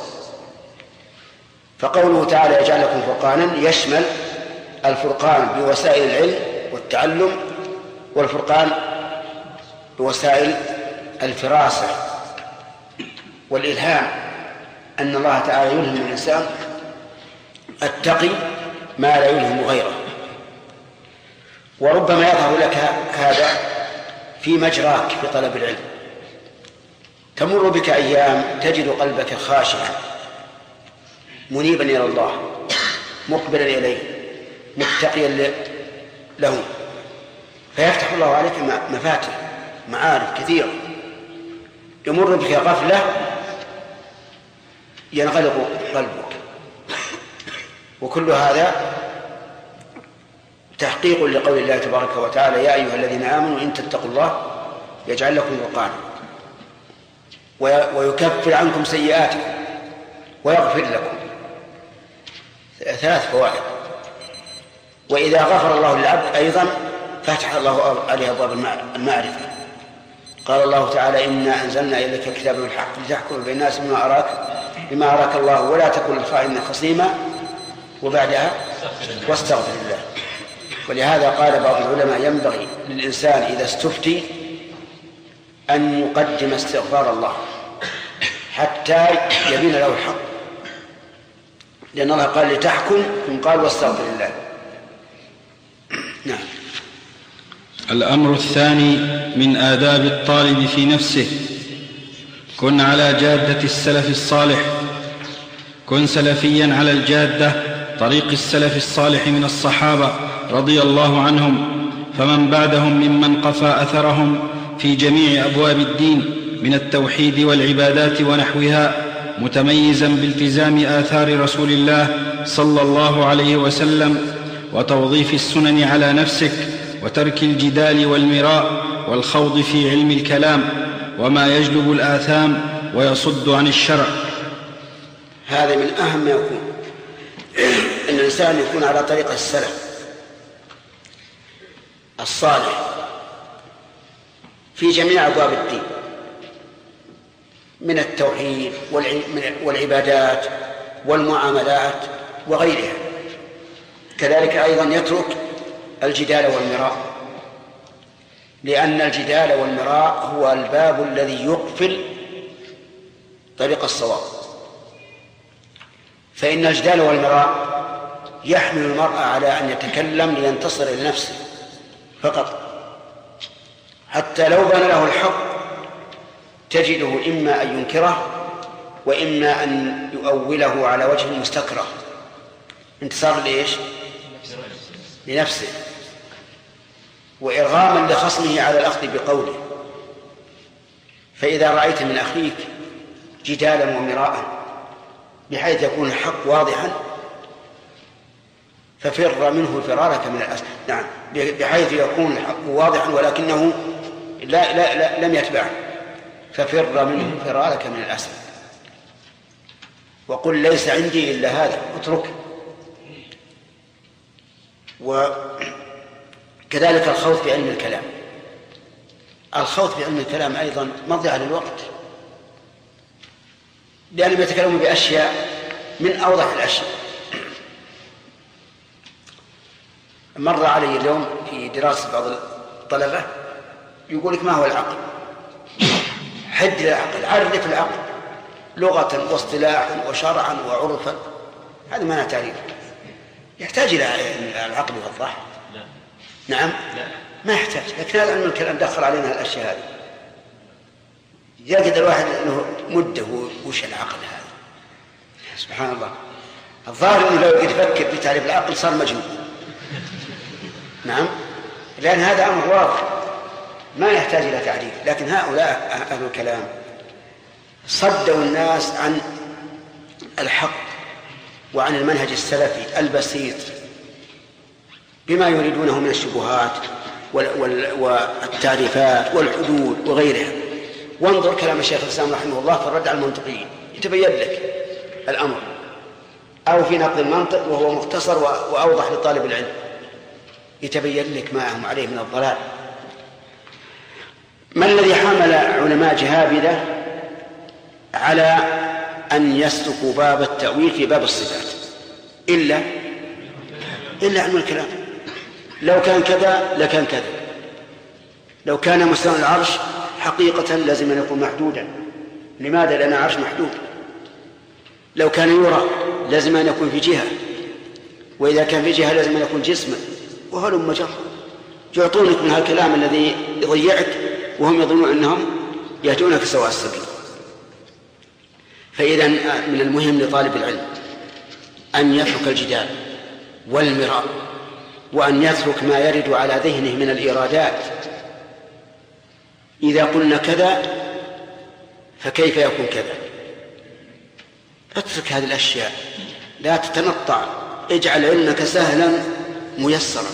فقوله تعالى يجعل لكم فرقانا يشمل الفرقان بوسائل العلم والتعلم، والفرقان بوسائل الفراسة والإلهام أن الله تعالى يلهم الإنسان التقي ما لا يلهم غيره. وربما يظهر لك هذا في مجراك في طلب العلم، تمر بك أيام تجد قلبك خاشعا منيبا إلى الله مقبلا إليه متقيا له، فيفتح الله عليك مفاتح معارف كثيرة. يمر بك غفلة ينغلق قلبك، وكل هذا تحقيق لقول الله تبارك وتعالى: يا أيها الذين آمنوا إن تتقوا الله يجعل لكم فرقانا ويكفر عنكم سيئاتكم ويغفر لكم. 3 فوائد. وإذا غفر الله للعبد أيضا فتح الله عليه أبواب المعرفة. قال الله تعالى: إنا أنزلنا إليك الكتاب بالحق لتحكم بين الناس بما أراك الله ولا تكن للخائنين خصيما، وبعدها واستغفر الله. ولهذا قال بعض العلماء: ينبغي للإنسان إذا استفتي أن يقدم استغفار الله حتى يبين له الحق، لأن الله قال لتحكم ثم قال واستغفر الله. نعم. الأمر الثاني من آداب الطالب في نفسه: كن على جادة السلف الصالح، كن سلفيا على الجادة طريق السلف الصالح من الصحابة رضي الله عنهم، فمن بعدهم ممن قفى أثرهم في جميع أبواب الدين من التوحيد والعبادات ونحوها، متميزا بالتزام آثار رسول الله صلى الله عليه وسلم وتوظيف السنن على نفسك، وترك الجدال والمراء والخوض في علم الكلام وما يجلب الآثام ويصد عن الشرع. هذا من أهم ما يكون، أن الإنسان يكون على طريق السلف الصالح في جميع أبواب الدين من التوحيد والعبادات والمعاملات وغيرها. كذلك أيضا يترك الجدال والمراء، لأن الجدال والمراء هو الباب الذي يقفل طريق الصواب. فإن الجدال والمراء يحمل المرء على أن يتكلم لينتصر لنفسه فقط، حتى لو بان له الحق تجده إما أن ينكره وإما أن يؤوله على وجه مستكره، انتصار لإيش؟ لنفسه، وإرغاما لخصمه على الأخذ بقوله. فإذا رأيت من أخيك جدالا ومراء بحيث يكون الحق واضحا ففر منه فرارك من الأسد. نعم، بحيث يكون الحق واضحا ولكنه لم يتبعه، ففر منه فرارك من الأسد، وقل ليس عندي إلا هذا، اتركه. وكذلك الخوض في علم الكلام. الخوض في علم الكلام أيضا مضيعة للوقت، لأنهم يتكلمون بأشياء من أوضح الأشياء. مر علي اليوم في دراسة بعض الطلبة يقول لك: ما هو العقل؟ حد العقل، عرف العقل لغة واصطلاحا وشرعا وعرفا. هذا ما تعريف، يحتاج إلى العقل والضح. نعم، ما يحتاج. لكن هذا علم الكلام دخل علينا الأشياء هذه. يجد الواحد أنه مده وش العقل هذا؟ سبحان الله. الظاهر أنه لو يفكر في تعريف العقل صار مجنون. نعم، لأن هذا أمر واضح ما يحتاج إلى تعريف. لكن هؤلاء أهل الكلام صدوا الناس عن الحق وعن المنهج السلفي البسيط بما يريدونه من الشبهات والتعريفات والحدود وغيرها. وانظر كلام الشيخ الإسلام رحمه الله في الرد على المنطقيين، يتبين لك الأمر، أو في نقد المنطق وهو مختصر وأوضح لطالب العلم، يتبين لك ما هم عليه من الضلال. ما الذي حمل علماء جهابذة على أن يسلكوا باب التأويل في باب الصفات إلا علم الكلام؟ لو كان كذا لكان كذا، لو كان مستوى العرش حقيقة لازم أن يكون محدودا، لماذا؟ لأن عرش محدود، لو كان يرى لازم أن يكون في جهة، وإذا كان في جهة لازم أن يكون جسما، وهلم جرا. يعطونك من هالكلام الذي يضيعك وهم يظنون أنهم يهدونك سواء السبيل. فإذا من المهم لطالب العلم أن يترك الجدال والمراء، وأن يترك ما يرد على ذهنه من الإيرادات. إذا قلنا كذا فكيف يكون كذا؟ اترك هذه الأشياء، لا تتنطع، اجعل علمك سهلا ميسرا.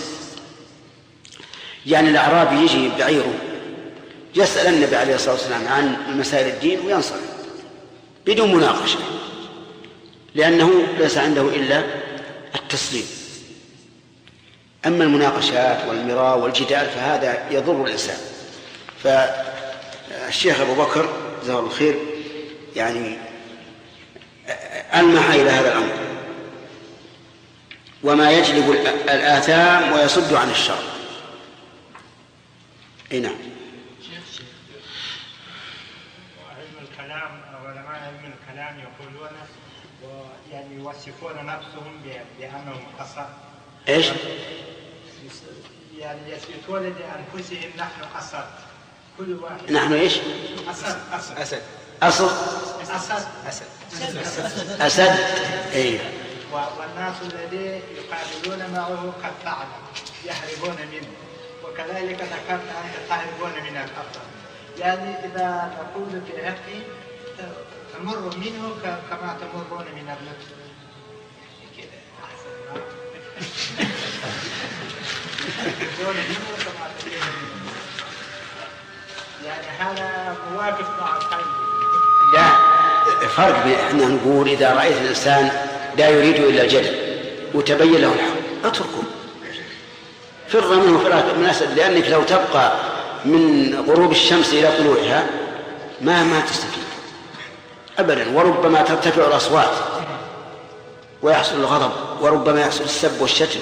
يعني الأعرابي يجي بعيره يسأل النبي عليه الصلاة والسلام عن مسائل الدين وينصرف بدون مناقشة، لأنه ليس عنده إلا التسليم. أما المناقشات والمراء والجدال فهذا يضر الإنسان. فالشيخ أبو بكر جزاه الله الخير يعني ألمح إلى هذا الأمر، وما يجلب الآثام ويصد عن الشر. نعم. علم الكلام، علماء علم الكلام يقولون يعني يوصفون نفسهم بأنهم قصر. إيش؟ يعني يثبتون لأنفسهم نحن قصر، كل واحد. نحن إيش؟ أسد. أسد. إيه. والناس الذين يقابلون معه قد فعل يهربون منه، وكذلك ذكرت أن تهربون من الأفضل. يعني إذا نقول في حقي تمر منه كما تمرون من النفس. يعني هذا موافق مع القلب. لا فرق بين احنا نقول إذا رأيت الإنسان لا يريد إلا الجدل وتبين له الحق اتركه، فر منه فرات من أسد، لأنك لو تبقى من غروب الشمس إلى طلوعها ما تستفيد أبدا، وربما ترتفع الأصوات ويحصل الغضب، وربما يحصل السب والشتم.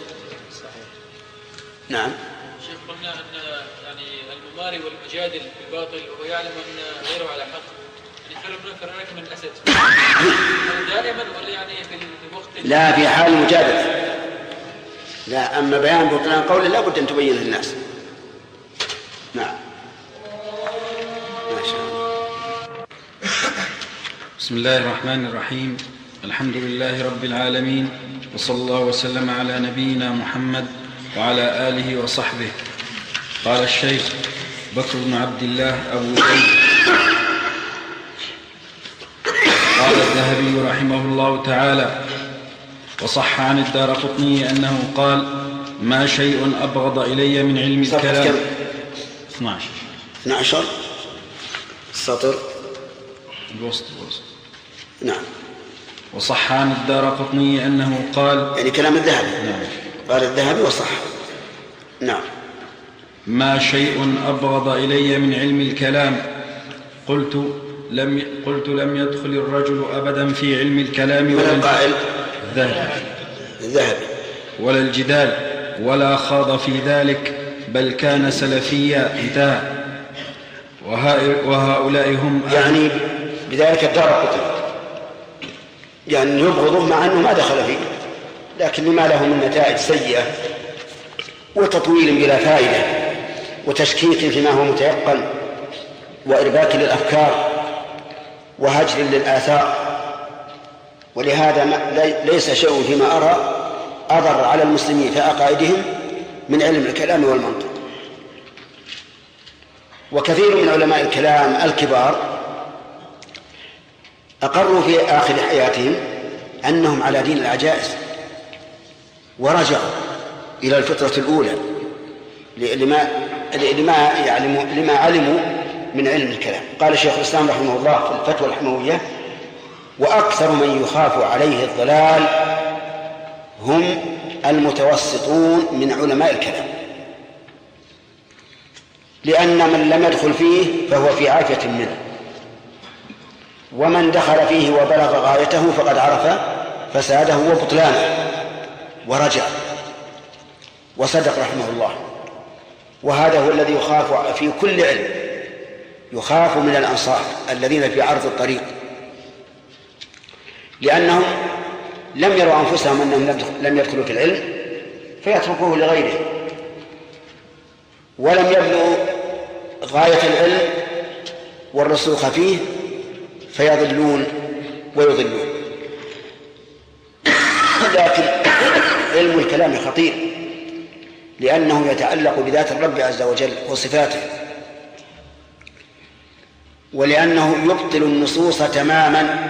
نعم. شيخ قلنا أن يعني المماري والمجادل بالباطل وهو يعلم أن غيره على حق، فرنك من الأسد دائما ولا يعني في الوقت؟ لا، في حال المجادلة لا، أما بيان بطلان قول لا بد أن تبين للناس. نعم. ما شاء الله. بسم الله الرحمن الرحيم. الحمد لله رب العالمين، وصلى الله وسلم على نبينا محمد وعلى آله وصحبه. قال الشيخ بكر بن عبد الله أبو زيد قال الذهبي رحمه الله تعالى: وصح عن الدارقطني أنه قال: ما شيء أبغض إلي من علم الكلام. 12 السطر الوسط. نعم. وصح عن الدارقطني أنه قال، يعني كلام الذهبي. نعم. قال الذهبي وصح. نعم. ما شيء أبغض إلي من علم الكلام. قلت لم يدخل الرجل أبدا في علم الكلام ولا القائل الذهبي ولا الجدال ولا خاض في ذلك، بل كان سلفيا. انتهى. وهؤلاء هم يعني بذلك الدارقطني يعني يبغضهم مع أنه ما دخل فيه، لكن لما له من نتائج سيئة وتطويل بلا فائدة وتشكيك فيما هو متيقن وإرباك للأفكار وهجر للآثار. ولهذا ليس شيء فيما أرى أضر على المسلمين في عقائدهم من علم الكلام والمنطق. وكثير من علماء الكلام الكبار أقروا في آخر حياتهم أنهم على دين العجائز، ورجعوا إلى الفطرة الأولى لما علموا من علم الكلام. قال شيخ الإسلام رحمه الله في الفتوى الحموية: وأكثر من يخاف عليه الضلال هم المتوسطون من علماء الكلام، لأن من لم يدخل فيه فهو في عافية منه، ومن دخل فيه وبلغ غايته فقد عرف فساده وبطلانه ورجع وصدق رحمه الله. وهذا هو الذي يخاف في كل علم، يخاف من الأنصار الذين في عرض الطريق، لأنهم لم يروا أنفسهم أنهم لم يدخلوا في العلم فيتركوه لغيره، ولم يبلغوا غاية العلم والرسوخ فيه فيضلون ويضلون. لكن علم الكلام خطير لأنه يتعلق بذات الرب عز وجل وصفاته، ولأنه يبطل النصوص تماما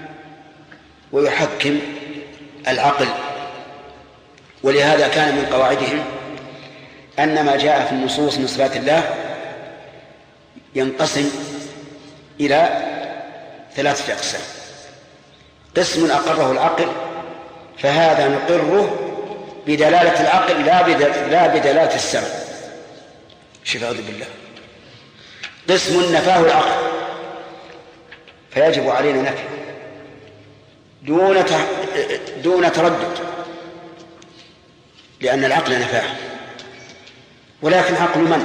ويحكم العقل. ولهذا كان من قواعدهم أن ما جاء في النصوص من صفات الله ينقسم إلى 3 أقسام: قسم أقره العقل فهذا نقره بدلالة العقل لا بدلالة السمع، شفاء بالله. قسم نفاه العقل فيجب علينا نفيه دون تردد، لأن العقل نفاه، ولكن عقل من؟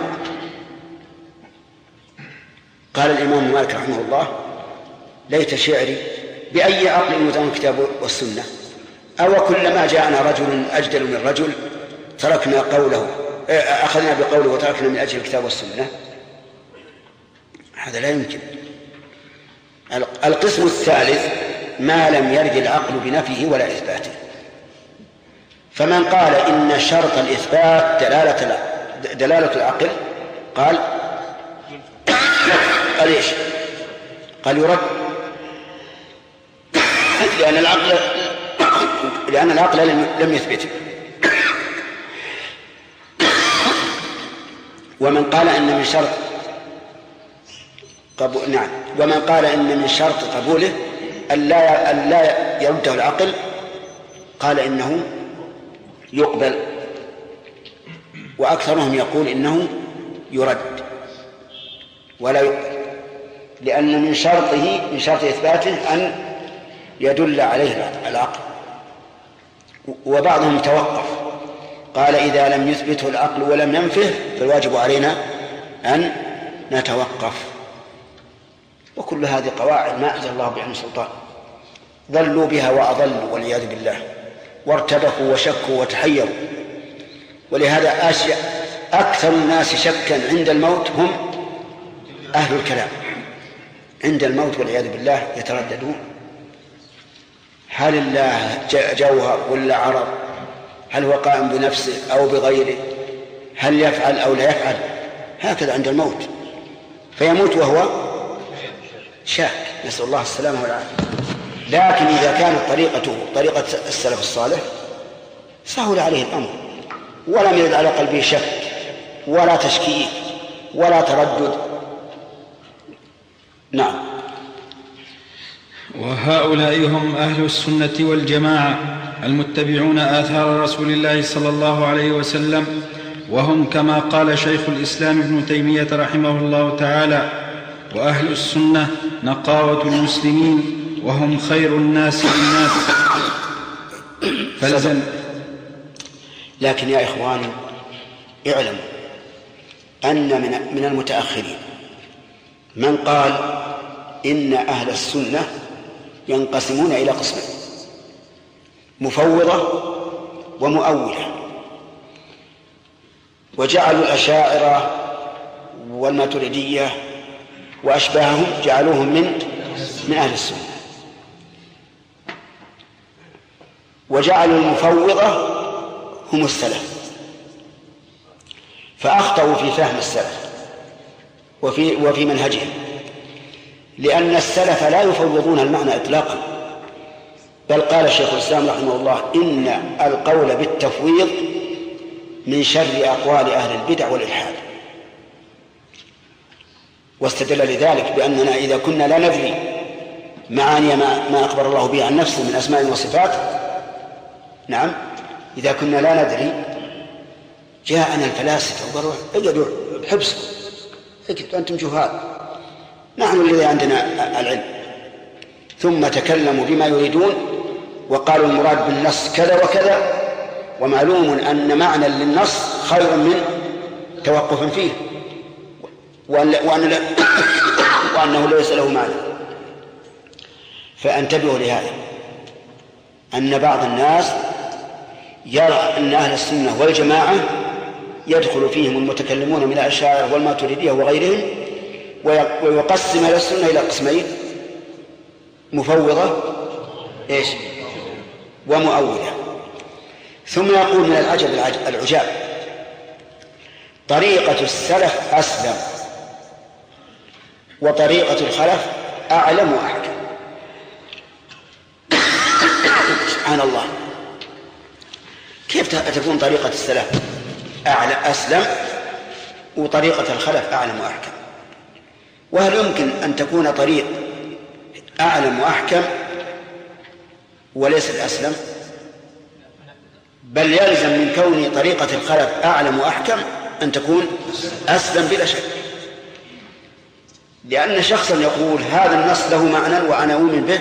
قال الإمام مالك رحمه الله: ليت شعري بأي عقل يوزن الكتاب والسنة، أو كلما جاءنا رجل أجدل من رجل تركنا قوله أخذنا بقوله وتركنا من أجل الكتاب والسنة. هذا لا يمكن. القسم الثالث ما لم يرد العقل بنفيه ولا إثباته، فمن قال إن شرط الإثبات دلالة العقل قال إيش؟ قال يرد، لأن العقل لم يثبته. ومن قال إن من شرط ومن قال إن من شرط قبوله ألا يرده العقل قال إنه يقبل، وأكثرهم يقول إنه يرد ولا يقبل، لأن من شرط إثباته أن يدل عليه العقل. وبعضهم توقف قال إذا لم يثبته العقل ولم ينفه فالواجب علينا أن نتوقف. وكل هذه قواعد ما أنزل الله بها من سلطان، ضلوا بها وأضلوا والعياذ بالله، وارتبكوا وشكوا وتحيروا. ولهذا أكثر الناس شكا عند الموت هم أهل الكلام. عند الموت والعياذ بالله يترددون: هل الله جوهر ولا عرض؟ هل هو قائم بنفسه أو بغيره؟ هل يفعل أو لا يفعل؟ هكذا عند الموت، فيموت وهو شاك، نسأل الله السلامة والعافية. لكن إذا كانت طريقته طريقة السلف الصالح سهل عليه الأمر، ولم يرد على قلبه شك ولا تشكيك ولا تردد. نعم. وهؤلاء هم أهل السنة والجماعة المتبعون آثار رسول الله صلى الله عليه وسلم، وهم كما قال شيخ الإسلام ابن تيمية رحمه الله تعالى: وأهل السنة نقاوة المسلمين وهم خير الناس للناس. فلزم. لكن يا إخواني اعلم أن من المتأخرين من قال إن أهل السنة ينقسمون إلى قسمين: مفوضة ومؤولة، وجعلوا الأشاعرة والماتريدية وأشباههم جعلوهم من أهل السنة، وجعلوا المفوضة هم السلف، فأخطأوا في فهم السلف وفي منهجهم، لأن السلف لا يفوضون المعنى إطلاقا، بل قال شيخ الإسلام رحمه الله: إن القول بالتفويض من شر أقوال أهل البدع والإلحاد. واستدل لذلك بأننا إذا كنا لا ندري معاني ما أخبر الله به عن نفسه من أسماء وصفات، نعم، إذا كنا لا ندري جاءنا الفلاسفة وقالوا: اجدوا بحبسكم، اجدوا أنتم جهال، نحن الذي عندنا العلم. ثم تكلموا بما يريدون وقالوا المراد بالنص كذا وكذا، ومعلوم أن معنى للنص خير من توقف فيه، وأن وأنه ليس له مال. فانتبهوا لهذا، أن بعض الناس يرى أن أهل السنة والجماعة يدخل فيهم المتكلمون من الأشاعرة والماتريدية وغيرهم، ويقسم أهل السنة إلى قسمين: مفوضة ومؤولة. ثم يقول من العجاب: طريقة السلف أسلم وطريقة الخلف أعلم وأحكم. سبحان الله، كيف تكون طريقة السلف أسلم وطريقة الخلف أعلم وأحكم؟ وهل يمكن أن تكون طريق أعلم وأحكم وليس الأسلم؟ بل يلزم من كون طريقة الخلف أعلم وأحكم أن تكون أسلم بلا شك، لأن شخصا يقول هذا النص له معنى وأنا أؤمن به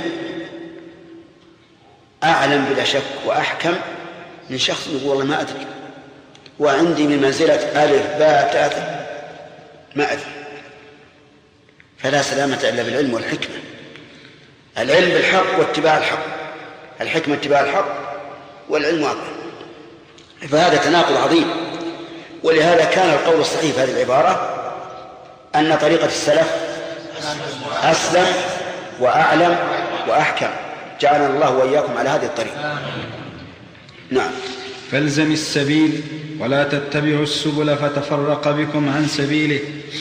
أعلم بلا شك وأحكم من شخص يقول والله ما أدري وعندي من منزلة ألف باء تاء ما أدري. فلا سلامة إلا بالعلم والحكمة. العلم بالحق واتباع الحق، الحكمة اتباع الحق والعلم واقع. فهذا تناقض عظيم. ولهذا كان القول الصحيح في هذه العبارة أن طريقة السلف أسلم وأعلم وأحكم. جعلنا الله وإياكم على هذه الطريقة. نعم. فالزم السبيل ولا تتبعوا السبل فتفرق بكم عن سبيله.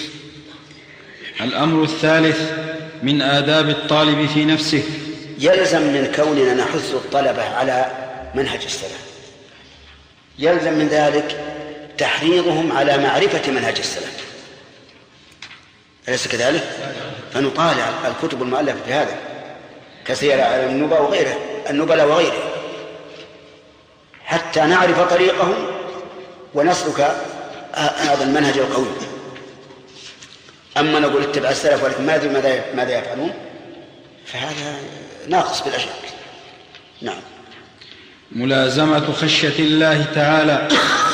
الأمر الثالث من آداب الطالب في نفسه. يلزم من كوننا نحث الطلبة على منهج السلف، يلزم من ذلك تحريضهم على معرفة منهج السلف، أليس كذلك؟ فنطالع الكتب المؤلفة في هذا كسير على النبلاء وغيره حتى نعرف طريقهم ونسلك هذا المنهج القوي. أما نقول اتبع السلف ولكن ما ندري ماذا يفعلون فهذا ناقص بلا شك. نعم. ملازمة خشية الله تعالى،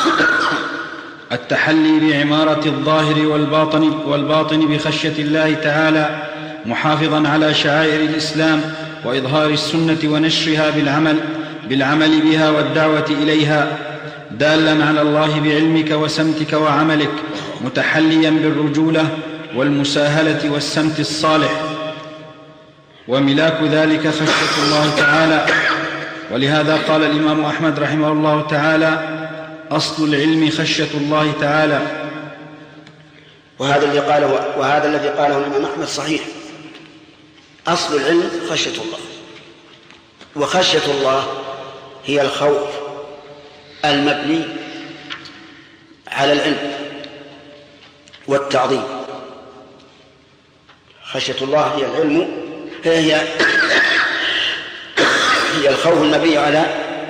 التحلي بعمارة الظاهر والباطن بخشية الله تعالى، محافظا على شعائر الإسلام وإظهار السنة ونشرها بالعمل بها والدعوة إليها، دالا على الله بعلمك وسمتك وعملك، متحليا بالرجولة والمساهلة والسمت الصالح، وملاك ذلك خشية الله تعالى. ولهذا قال الإمام أحمد رحمه الله تعالى: أصل العلم خشية الله تعالى. وهذا الذي قاله الإمام أحمد صحيح. أصل العلم خشية الله، وخشية الله هي الخوف المبني على العلم والتعظيم. خشية الله هي العلم، هي الخوف المبني على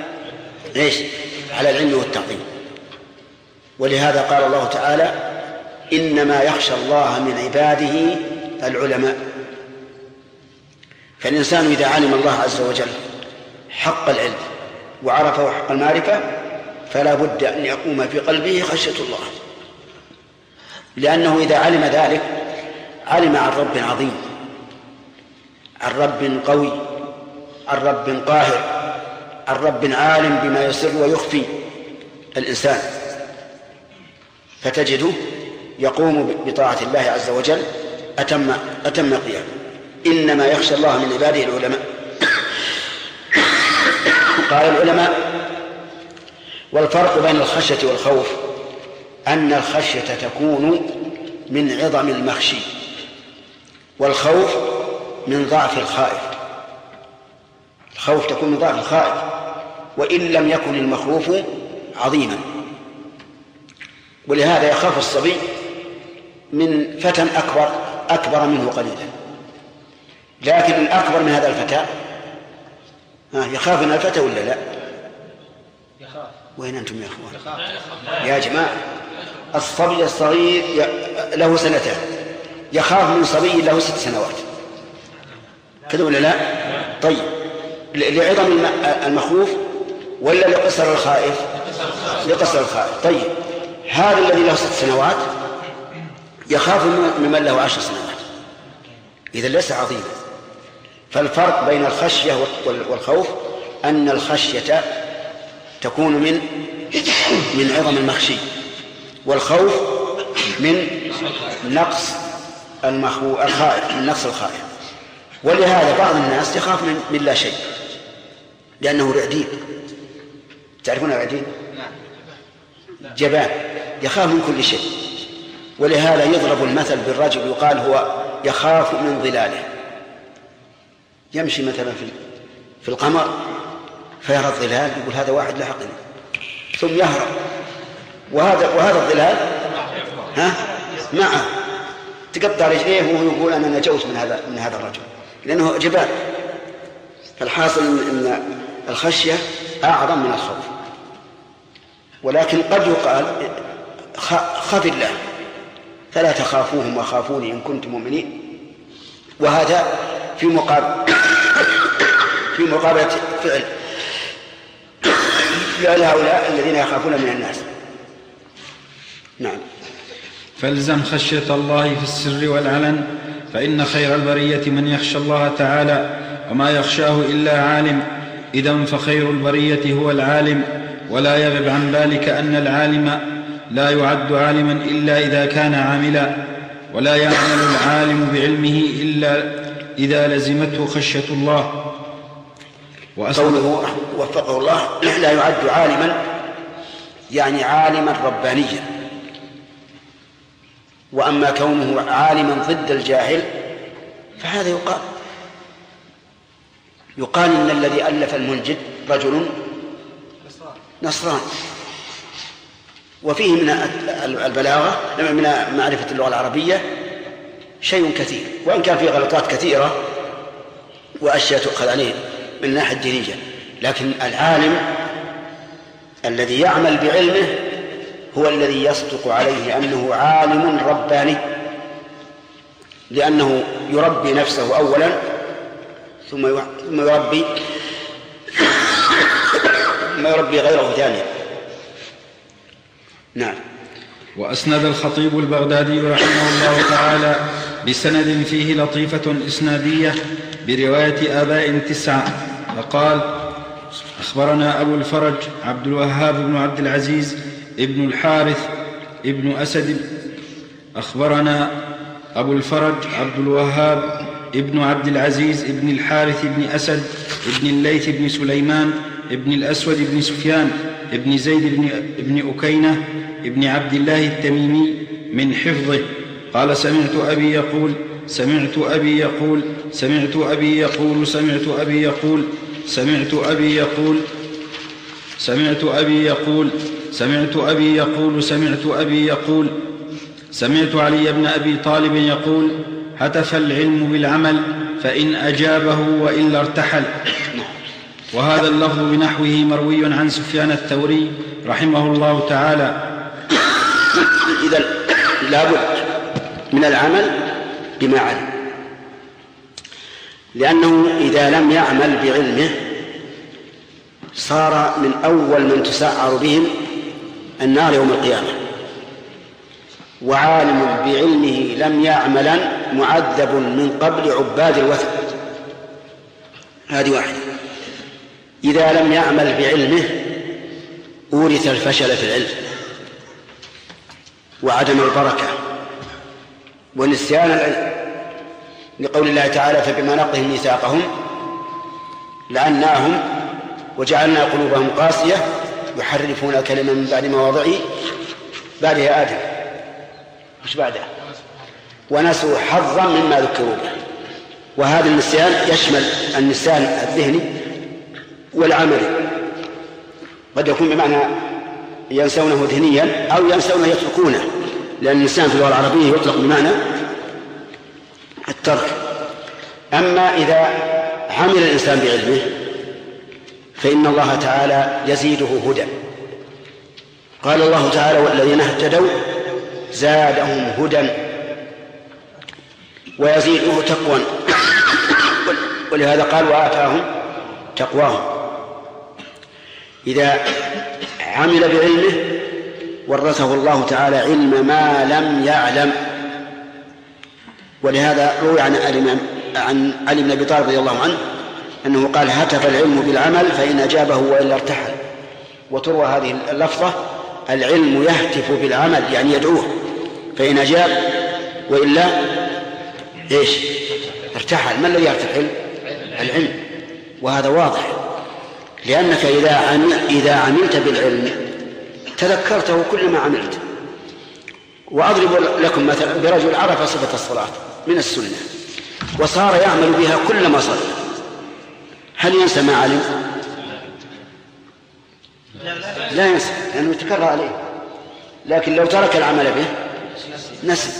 على العلم والتعظيم. ولهذا قال الله تعالى: إنما يخشى الله من عباده العلماء. فالإنسان إذا علم الله عز وجل حق العلم وعرفه حق المعرفة فلا بد أن يقوم في قلبه خشية الله، لأنه إذا علم ذلك علم عن رب عظيم، عن رب قوي، عن رب قاهر، عن رب عالم بما يسر ويخفي الإنسان، فتجده يقوم بطاعة الله عز وجل أتم قيام. إنما يخشى الله من عباده العلماء. قال العلماء: والفرق بين الخشية والخوف أن الخشية تكون من عظم المخشي، والخوف من ضعف الخائف. الخوف تكون من ضعف الخائف وإن لم يكن المخوف عظيما. ولهذا يخاف الصبي من فتى أكبر منه قليلا، لكن الأكبر من هذا الفتى يخاف من الفتى ولا لا؟ يخاف. وين أنتم يا أخوان يا جماعة؟ الصبي الصغير له 2 سنين يخاف من صبي له 6 سنوات، كذا ولا لا؟ طيب، لعظم المخوف ولا لقصر الخائف؟ لقصر الخائف. طيب، هذا الذي له 6 سنوات يخاف من له 10 سنوات، إذا ليس عظيما. فالفرق بين الخشية والخوف أن الخشية تكون من عظم المخشي، والخوف من نقص الخائف، من نقص الخائف. ولهذا بعض الناس يخاف من لا شيء لأنه رعدين. تعرفون الرعدين؟ جبان، يخاف من كل شيء. ولهذا يضرب المثل بالرجل يقال هو يخاف من ظلاله. يمشي مثلا في القمر فيرى الظلال يقول هذا واحد لحقني، ثم يهرب، وهذا الظلال معه تقطع رجليه وهو يقول أنا نجوت من هذا الرجل، لأنه جبان. فالحاصل أن الخشية أعظم من الخوف. ولكن قد يقال خف الله فلا تخافوهم وخافوني إن كنتم مؤمنين، وهذا في مقابلة فعل هؤلاء الذين يخافون من الناس. نعم. فالزم خشية الله في السر والعلن، فإن خير البرية من يخشى الله تعالى وما يخشاه إلا عالم. إذن فخير البرية هو العالم، ولا يغب عن بالك أن العالم لا يعد عالما إلا إذا كان عاملا، ولا يعمل العالم بعلمه إلا إذا لزمته خشية الله. قوله وفقه الله لا يعد عالما يعني عالما ربانيا. وأما كونه عالما ضد الجاهل فهذا يقال إن الذي ألف المنجد رجل نصراني. وفيه من البلاغة من معرفة اللغة العربية شيء كثير، وإن كان فيه غلطات كثيرة وأشياء تؤخذ عليه من الناحية الدينية، لكن العالم الذي يعمل بعلمه هو الذي يصدق عليه أنه عالم رباني، لأنه يربي نفسه أولا ثم يربي غيره ثانيا. نعم. وأسند الخطيب البغدادي رحمه الله تعالى بسند فيه لطيفة إسنادية برواية آباء 9 فقال: أخبرنا أبو الفرج عبد الوهاب بن عبد العزيز ابن الحارث ابن أسد. أخبرنا أبو الفرج عبد الوهاب ابن عبد العزيز ابن الحارث ابن أسد ابن الليث ابن سليمان ابن الأسود ابن سفيان ابن زيد ابن أكينة ابن عبد الله التميمي من حفظه قال: سمعت أبي يقول سمعت أبي يقول سمعت أبي يقول سمعت أبي يقول سمعت أبي يقول سمعت أبي يقول سمعت أبي يقول سمعت أبي يقول سمعت علي بن أبي طالب يقول: هتف العلم بالعمل فإن أجابه وإلا ارتحل. وهذا اللفظ بنحوه مروي عن سفيان الثوري رحمه الله تعالى. إذن لابد من العمل بما علم، لأنه إذا لم يعمل بعلمه صار من أول من تسعر بهم النار يوم القيامة. وعالم بعلمه لم يعملا معذب من قبل عباد الوثن. هذه واحدة. إذا لم يعمل بعلمه أورث الفشل في العلم وعدم البركة ونسيان العلم، لقول الله تعالى: فبما نقضهم ميثاقهم لعناهم وجعلنا قلوبهم قاسية يحرفون الكلمة من بعد مواضعه بعدها آدم مش بعدها ونسوا حظا مما ذكروا به. وهذا النسيان يشمل النسيان الذهني والعملي، قد يكون بمعنى ينسونه ذهنيا أو ينسونه يتركونه، لأن النسيان في اللغة العربية يطلق بمعنى الترك. أما إذا عمل الإنسان بعلمه فإن الله تعالى يزيده هدى. قال الله تعالى: والذين اهتدوا زادهم هدى ويزيده تقوى. ولهذا قال: وآتاهم تقواهم. إذا عمل بعلمه ورثه الله تعالى علم ما لم يعلم، ولهذا روي عن علي بن أبي طالب رضي الله عنه أنه قال: هتف العلم بالعمل فإن أجابه وإلا ارتحل. وتروى هذه اللفظة: العلم يهتف بالعمل، يعني يدعوه، فإن أجاب وإلا إيش؟ ارتحل. ما الذي يرتحل؟ العلم. وهذا واضح، لأنك إذا عملت بالعلم تذكرته كلما عملت. وأضرب لكم مثلا برجل عرف صفة الصلاة من السنة وصار يعمل بها كلما صلى، هل ينسى ما علم؟ لا ينسى، لأنه يتكرر عليه. لكن لو ترك العمل به نسي.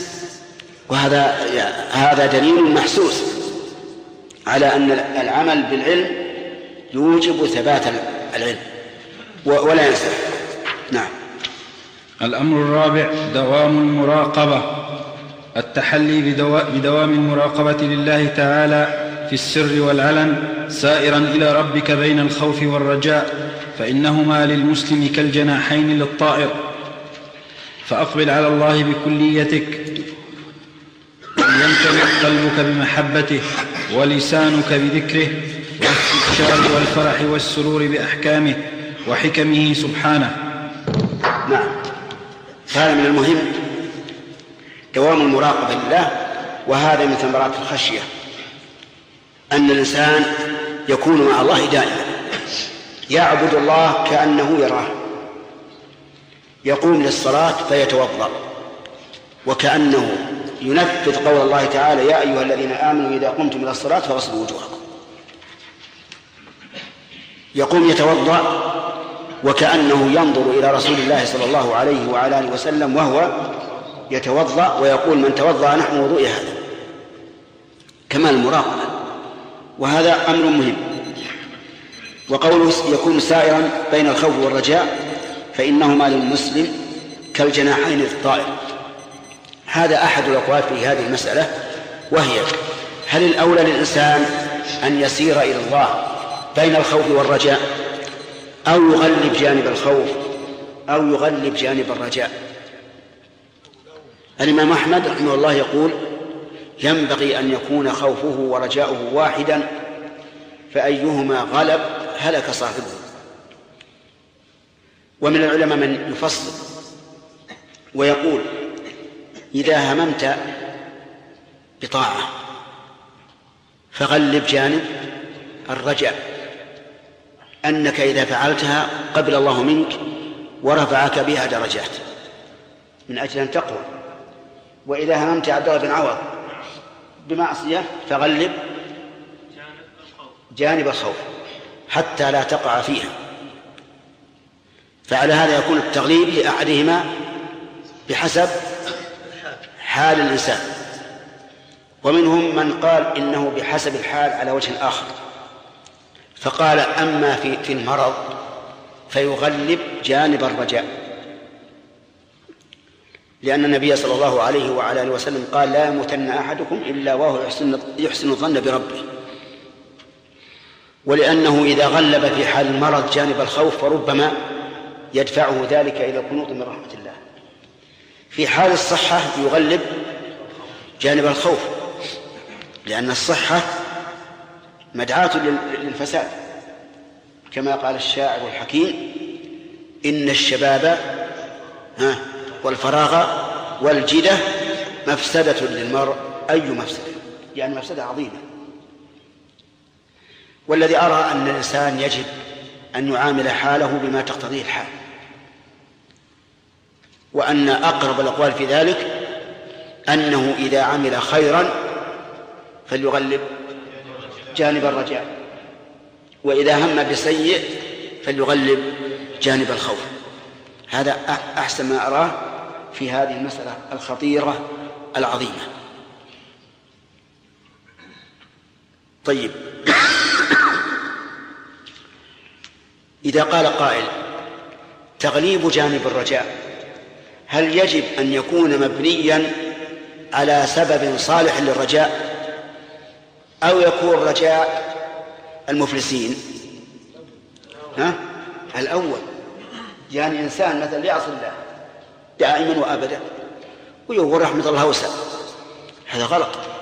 وهذا دليل محسوس على أن العمل بالعلم يوجب ثبات العلم ولا ينسى. نعم. الأمر الرابع: دوام المراقبة، التحلي بدوام المراقبة لله تعالى في السر والعلن، سائرا إلى ربك بين الخوف والرجاء، فإنهما للمسلم كالجناحين للطائر. فأقبل على الله بكليتك، وليمتلئ قلبك بمحبته ولسانك بذكره، والاستبشار والفرح والسرور بأحكامه وحكمه سبحانه. نعم. هذا من المهم دوام المراقبة لله، وهذا من ثمرات الخشية، أن الإنسان يكون مع الله دائما، يعبد الله كأنه يراه، يقوم للصلاة فيتوضأ وكأنه ينفذ قول الله تعالى: يا أيها الذين آمنوا إذا قمتم إلى الصلاة فاغسلوا وجوهكم. يقوم يتوضأ وكأنه ينظر إلى رسول الله صلى الله عليه وعلى آله وسلم وهو يتوضأ، ويقول: من توضأ نحو وضوء هذا. كمال المراقبة، وهذا أمر مهم. وقوله يكون سائرا بين الخوف والرجاء، فإنهما للمسلم كالجناحين للطائر. هذا أحد الأقوال في هذه المسألة، وهي: هل الأولى للإنسان أن يسير إلى الله بين الخوف والرجاء، أو يغلب جانب الخوف أو يغلب جانب الرجاء؟ الإمام أحمد رحمه الله يقول: ينبغي أن يكون خوفه ورجاؤه واحدا، فأيهما غلب هلك صاحبه. ومن العلماء من يفصل ويقول: إذا هممت بطاعة فغلب جانب الرجاء، أنك إذا فعلتها قبل الله منك ورفعك بها درجات من أجل أن تقوى. وإذا هممت عبد الله بن عوض بمعصية فغلب جانب الخوف حتى لا تقع فيها. فعلى هذا يكون التغليب لأحدهما بحسب حال الإنسان، ومنهم من قال إنه بحسب الحال على وجه آخر، فقال: أما في المرض فيغلب جانب الرجاء، لأن النبي صلى الله عليه وعلى آله وسلم قال: لا يموتن أحدكم إلا وهو يحسن الظن بربه. ولأنه إذا غلب في حال المرض جانب الخوف فربما يدفعه ذلك إلى القنوط من رحمة الله. في حال الصحة يغلب جانب الخوف، لأن الصحة مدعاة للفساد، كما قال الشاعر الحكيم: إن الشباب والفراغ والجدة مفسدة للمرء، أي مفسدة، يعني مفسدة عظيمة. والذي أرى أن الإنسان يجب أن يعامل حاله بما تقتضيه الحال، وأن أقرب الأقوال في ذلك أنه إذا عمل خيرا فليغلب جانب الرجاء، وإذا هم بسيء فليغلب جانب الخوف. هذا أحسن ما أراه في هذه المسألة الخطيرة العظيمة. طيب، إذا قال قائل: تغليب جانب الرجاء هل يجب أن يكون مبنيا على سبب صالح للرجاء، أو يكون رجاء المفلسين؟ الأول، يعني إنسان مثلا يعصي الله دائما وأبدا ويقول رحمة الله وسع، هذا غلط.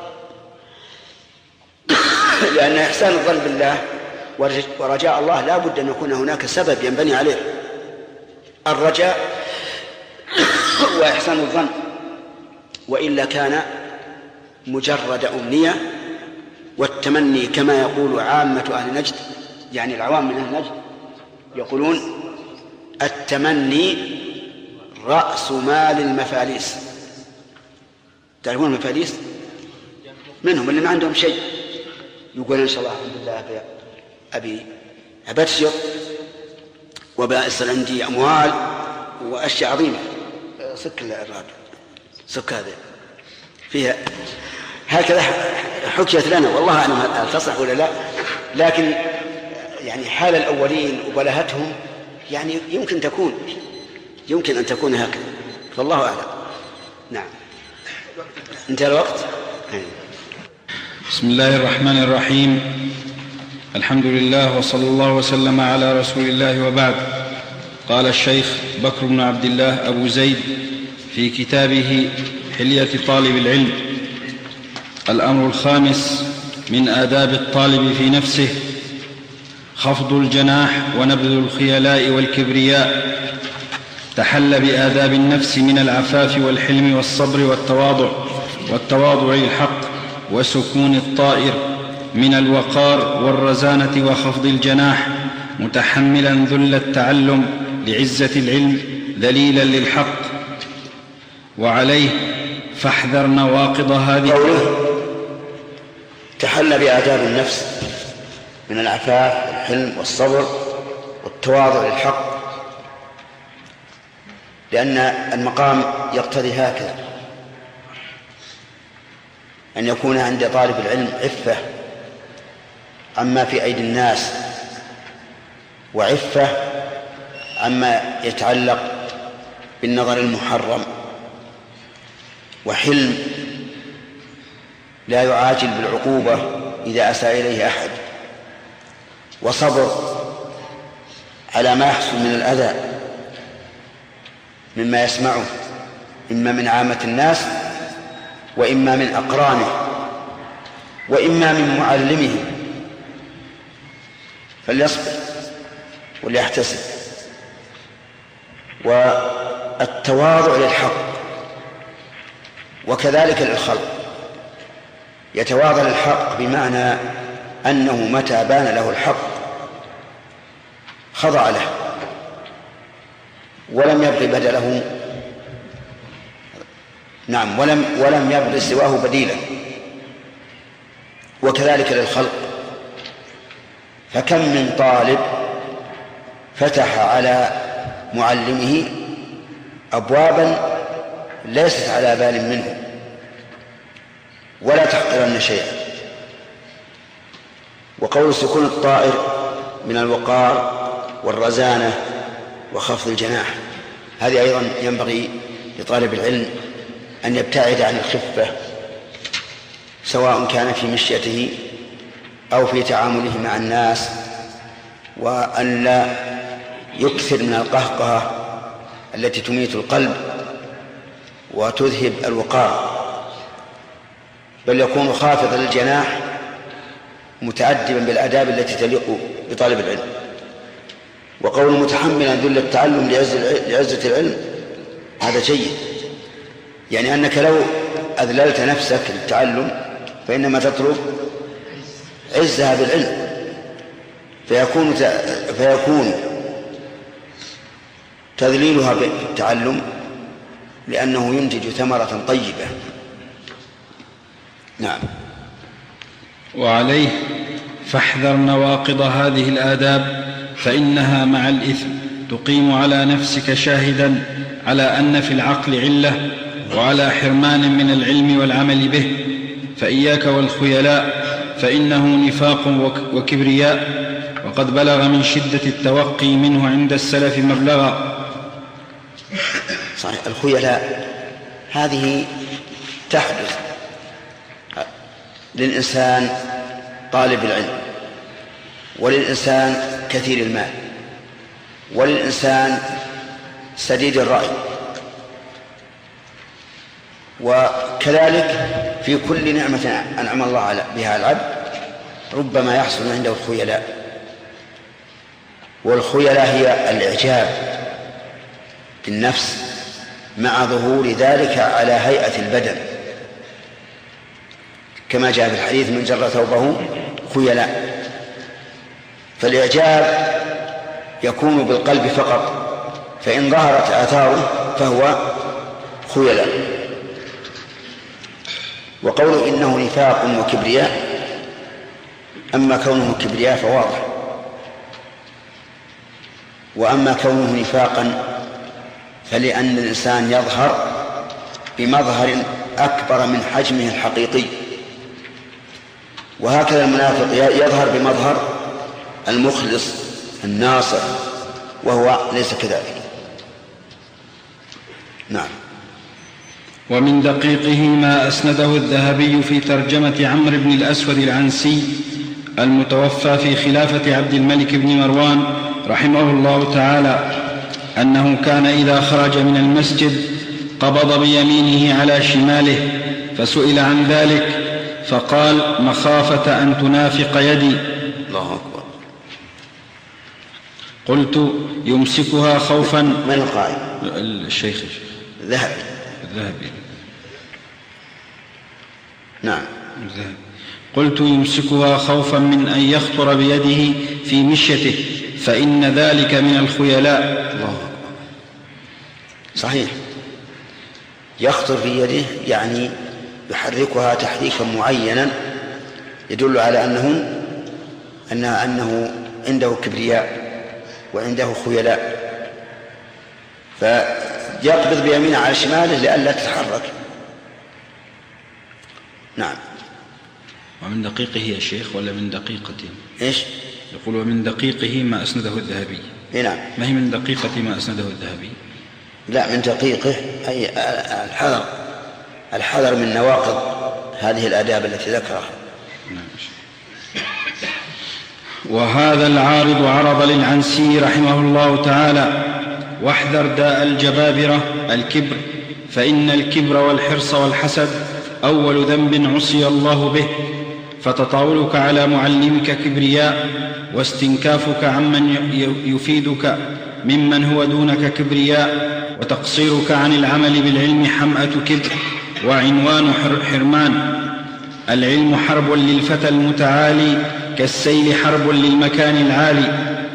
لأن إحسان الظن بالله ورجاء الله لا بد أن يكون هناك سبب ينبني عليه الرجاء وإحسان الظن، وإلا كان مجرد أمنية والتمني كما يقول عامة أهل نجد، يعني العوام من أهل نجد يقولون التمني رأس مال المفاليس. تعرفون المفاليس؟ منهم اللي ما عندهم شيء يقول إن شاء الله الحمد لله أبي أبشر وبأسر عندي أموال وأشياء عظيمة. سك الراديو، سك هذا فيها هكذا حكيت لنا، والله أعلم هل تصح ولا لا، لكن يعني حال الأولين وبلهتهم يعني يمكن أن تكون هكذا، فالله أعلم. نعم، انتهى الوقت. بسم الله الرحمن الرحيم، الحمد لله وصلى الله وسلم على رسول الله، وبعد. قال الشيخ بكر بن عبد الله أبو زيد في كتابه حلية طالب العلم: الأمر الخامس من آداب الطالب في نفسه خفض الجناح ونبذ الخيلاء والكبرياء. تحل بآداب النفس من العفاف والحلم والصبر والتواضع للحق وسكون الطائر، من الوقار والرزانة وخفض الجناح، متحملا ذل التعلم لعزة العلم ذليلا للحق. وعليه فاحذر نواقض هذه. قوله تحل بآداب النفس من العفاف والحلم والصبر والتواضع للحق، لأن المقام يقتضي هكذا، أن يكون عند طالب العلم عفة عما في أيدي الناس، وعفة عما يتعلق بالنظر المحرم، وحلم لا يعاجل بالعقوبة إذا أساء إليه أحد، وصبر على ما يحصل من الأذى مما يسمعه إما من عامة الناس وإما من أقرانه وإما من معلمه، فليصبر وليحتسب. والتواضع للحق وكذلك للخلق. يتواضع للحق بمعنى أنه متى بان له الحق خضع له ولم يبغي بدله، نعم، ولم يبغي سواه بديلا. وكذلك للخلق، فكم من طالب فتح على معلمه أبوابا ليست على بال منه، ولا تحقرن شيئا. وقول سكون الطائر من الوقار والرزانة وخفض الجناح، هذه أيضا ينبغي لطالب العلم أن يبتعد عن الخفة، سواء كان في مشيته أو في تعامله مع الناس، وأن لا يكثر من القهقهة التي تميت القلب وتذهب الوقار، بل يكون خافضا للجناح متأدبا بالآداب التي تليق بطالب العلم. وقول متحملا ذل التعلم لعزة العلم، هذا جيد، يعني أنك لو أذللت نفسك للتعلم فإنما تطلب عزها بالعلم، فيكون تذليلها بالتعلم لأنه ينتج ثمرة طيبة. نعم. وعليه فاحذر نواقض هذه الآداب، فإنها مع الإثم تقيم على نفسك شاهدا على أن في العقل علة وعلى حرمان من العلم والعمل به. فإياك والخيلاء، فإنه نفاق وكبرياء، وقد بلغ من شدة التوقي منه عند السلف مبلغا. صحيح، الخيلاء هذه تحدث للإنسان طالب العلم، وللإنسان كثير المال، وللإنسان سديد الرأي، وكذلك في كل نعمة أنعم الله بها على العبد ربما يحصل عنده الخيلاء، والخيلاء هي الإعجاب بالنفس مع ظهور ذلك على هيئة البدن، كما جاء في الحديث: من جر ثوبه خيلاء. فالإعجاب يكون بالقلب فقط، فإن ظهرت آثاره فهو خيلاء. وقوله إنه نفاق وكبرياء، أما كونه كبرياء فواضح، وأما كونه نفاقا فلأن الإنسان يظهر بمظهر أكبر من حجمه الحقيقي، وهكذا المنافق يظهر بمظهر المخلص الناصح، وهو ليس كذلك. نعم. ومن دقيقه ما أسنده الذهبي في ترجمة عمرو بن الأسود العنسي المتوفى في خلافة عبد الملك بن مروان رحمه الله تعالى، أنه كان إذا خرج من المسجد قبض بيمينه على شماله، فسئل عن ذلك فقال: مخافة أن تنافق يدي. الله أكبر. قلت: يمسكها خوفا. من القائل؟ الشيخ الذهبي. نعم. الذهبي. قلت: يمسكها خوفا من أن يخطر بيده في مشيته، فإن ذلك من الخيلاء. الله أكبر. صحيح، يخطر في يده يعني يحركها تحريكا معينا يدل على أنه عنده كبرياء وعنده خيلاء، فيقبض بيمينه على شماله لئلا تتحرك. نعم. ومن دقيقه يا شيخ ولا من دقيقته؟ إيش؟ يقول: ومن دقيقه ما أسنده الذهبي. نعم. ما هي من دقيقة ما أسنده الذهبي؟ لا، من دقيقه أي الحذر من نواقض هذه الآداب التي ذكرها. وهذا العارض عرض للعنسي رحمه الله تعالى: واحذر داء الجبابرة الكبر، فإن الكبر والحرص والحسد أول ذنب عصي الله به، فتطاولك على معلمك كبرياء، واستنكافك عمن يفيدك ممن هو دونك كبرياء، وتقصيرك عن العمل بالعلم حمأة كبر وعنوان حرمان. العلم حرب للفتى المتعالي، كالسيل حرب للمكان العالي،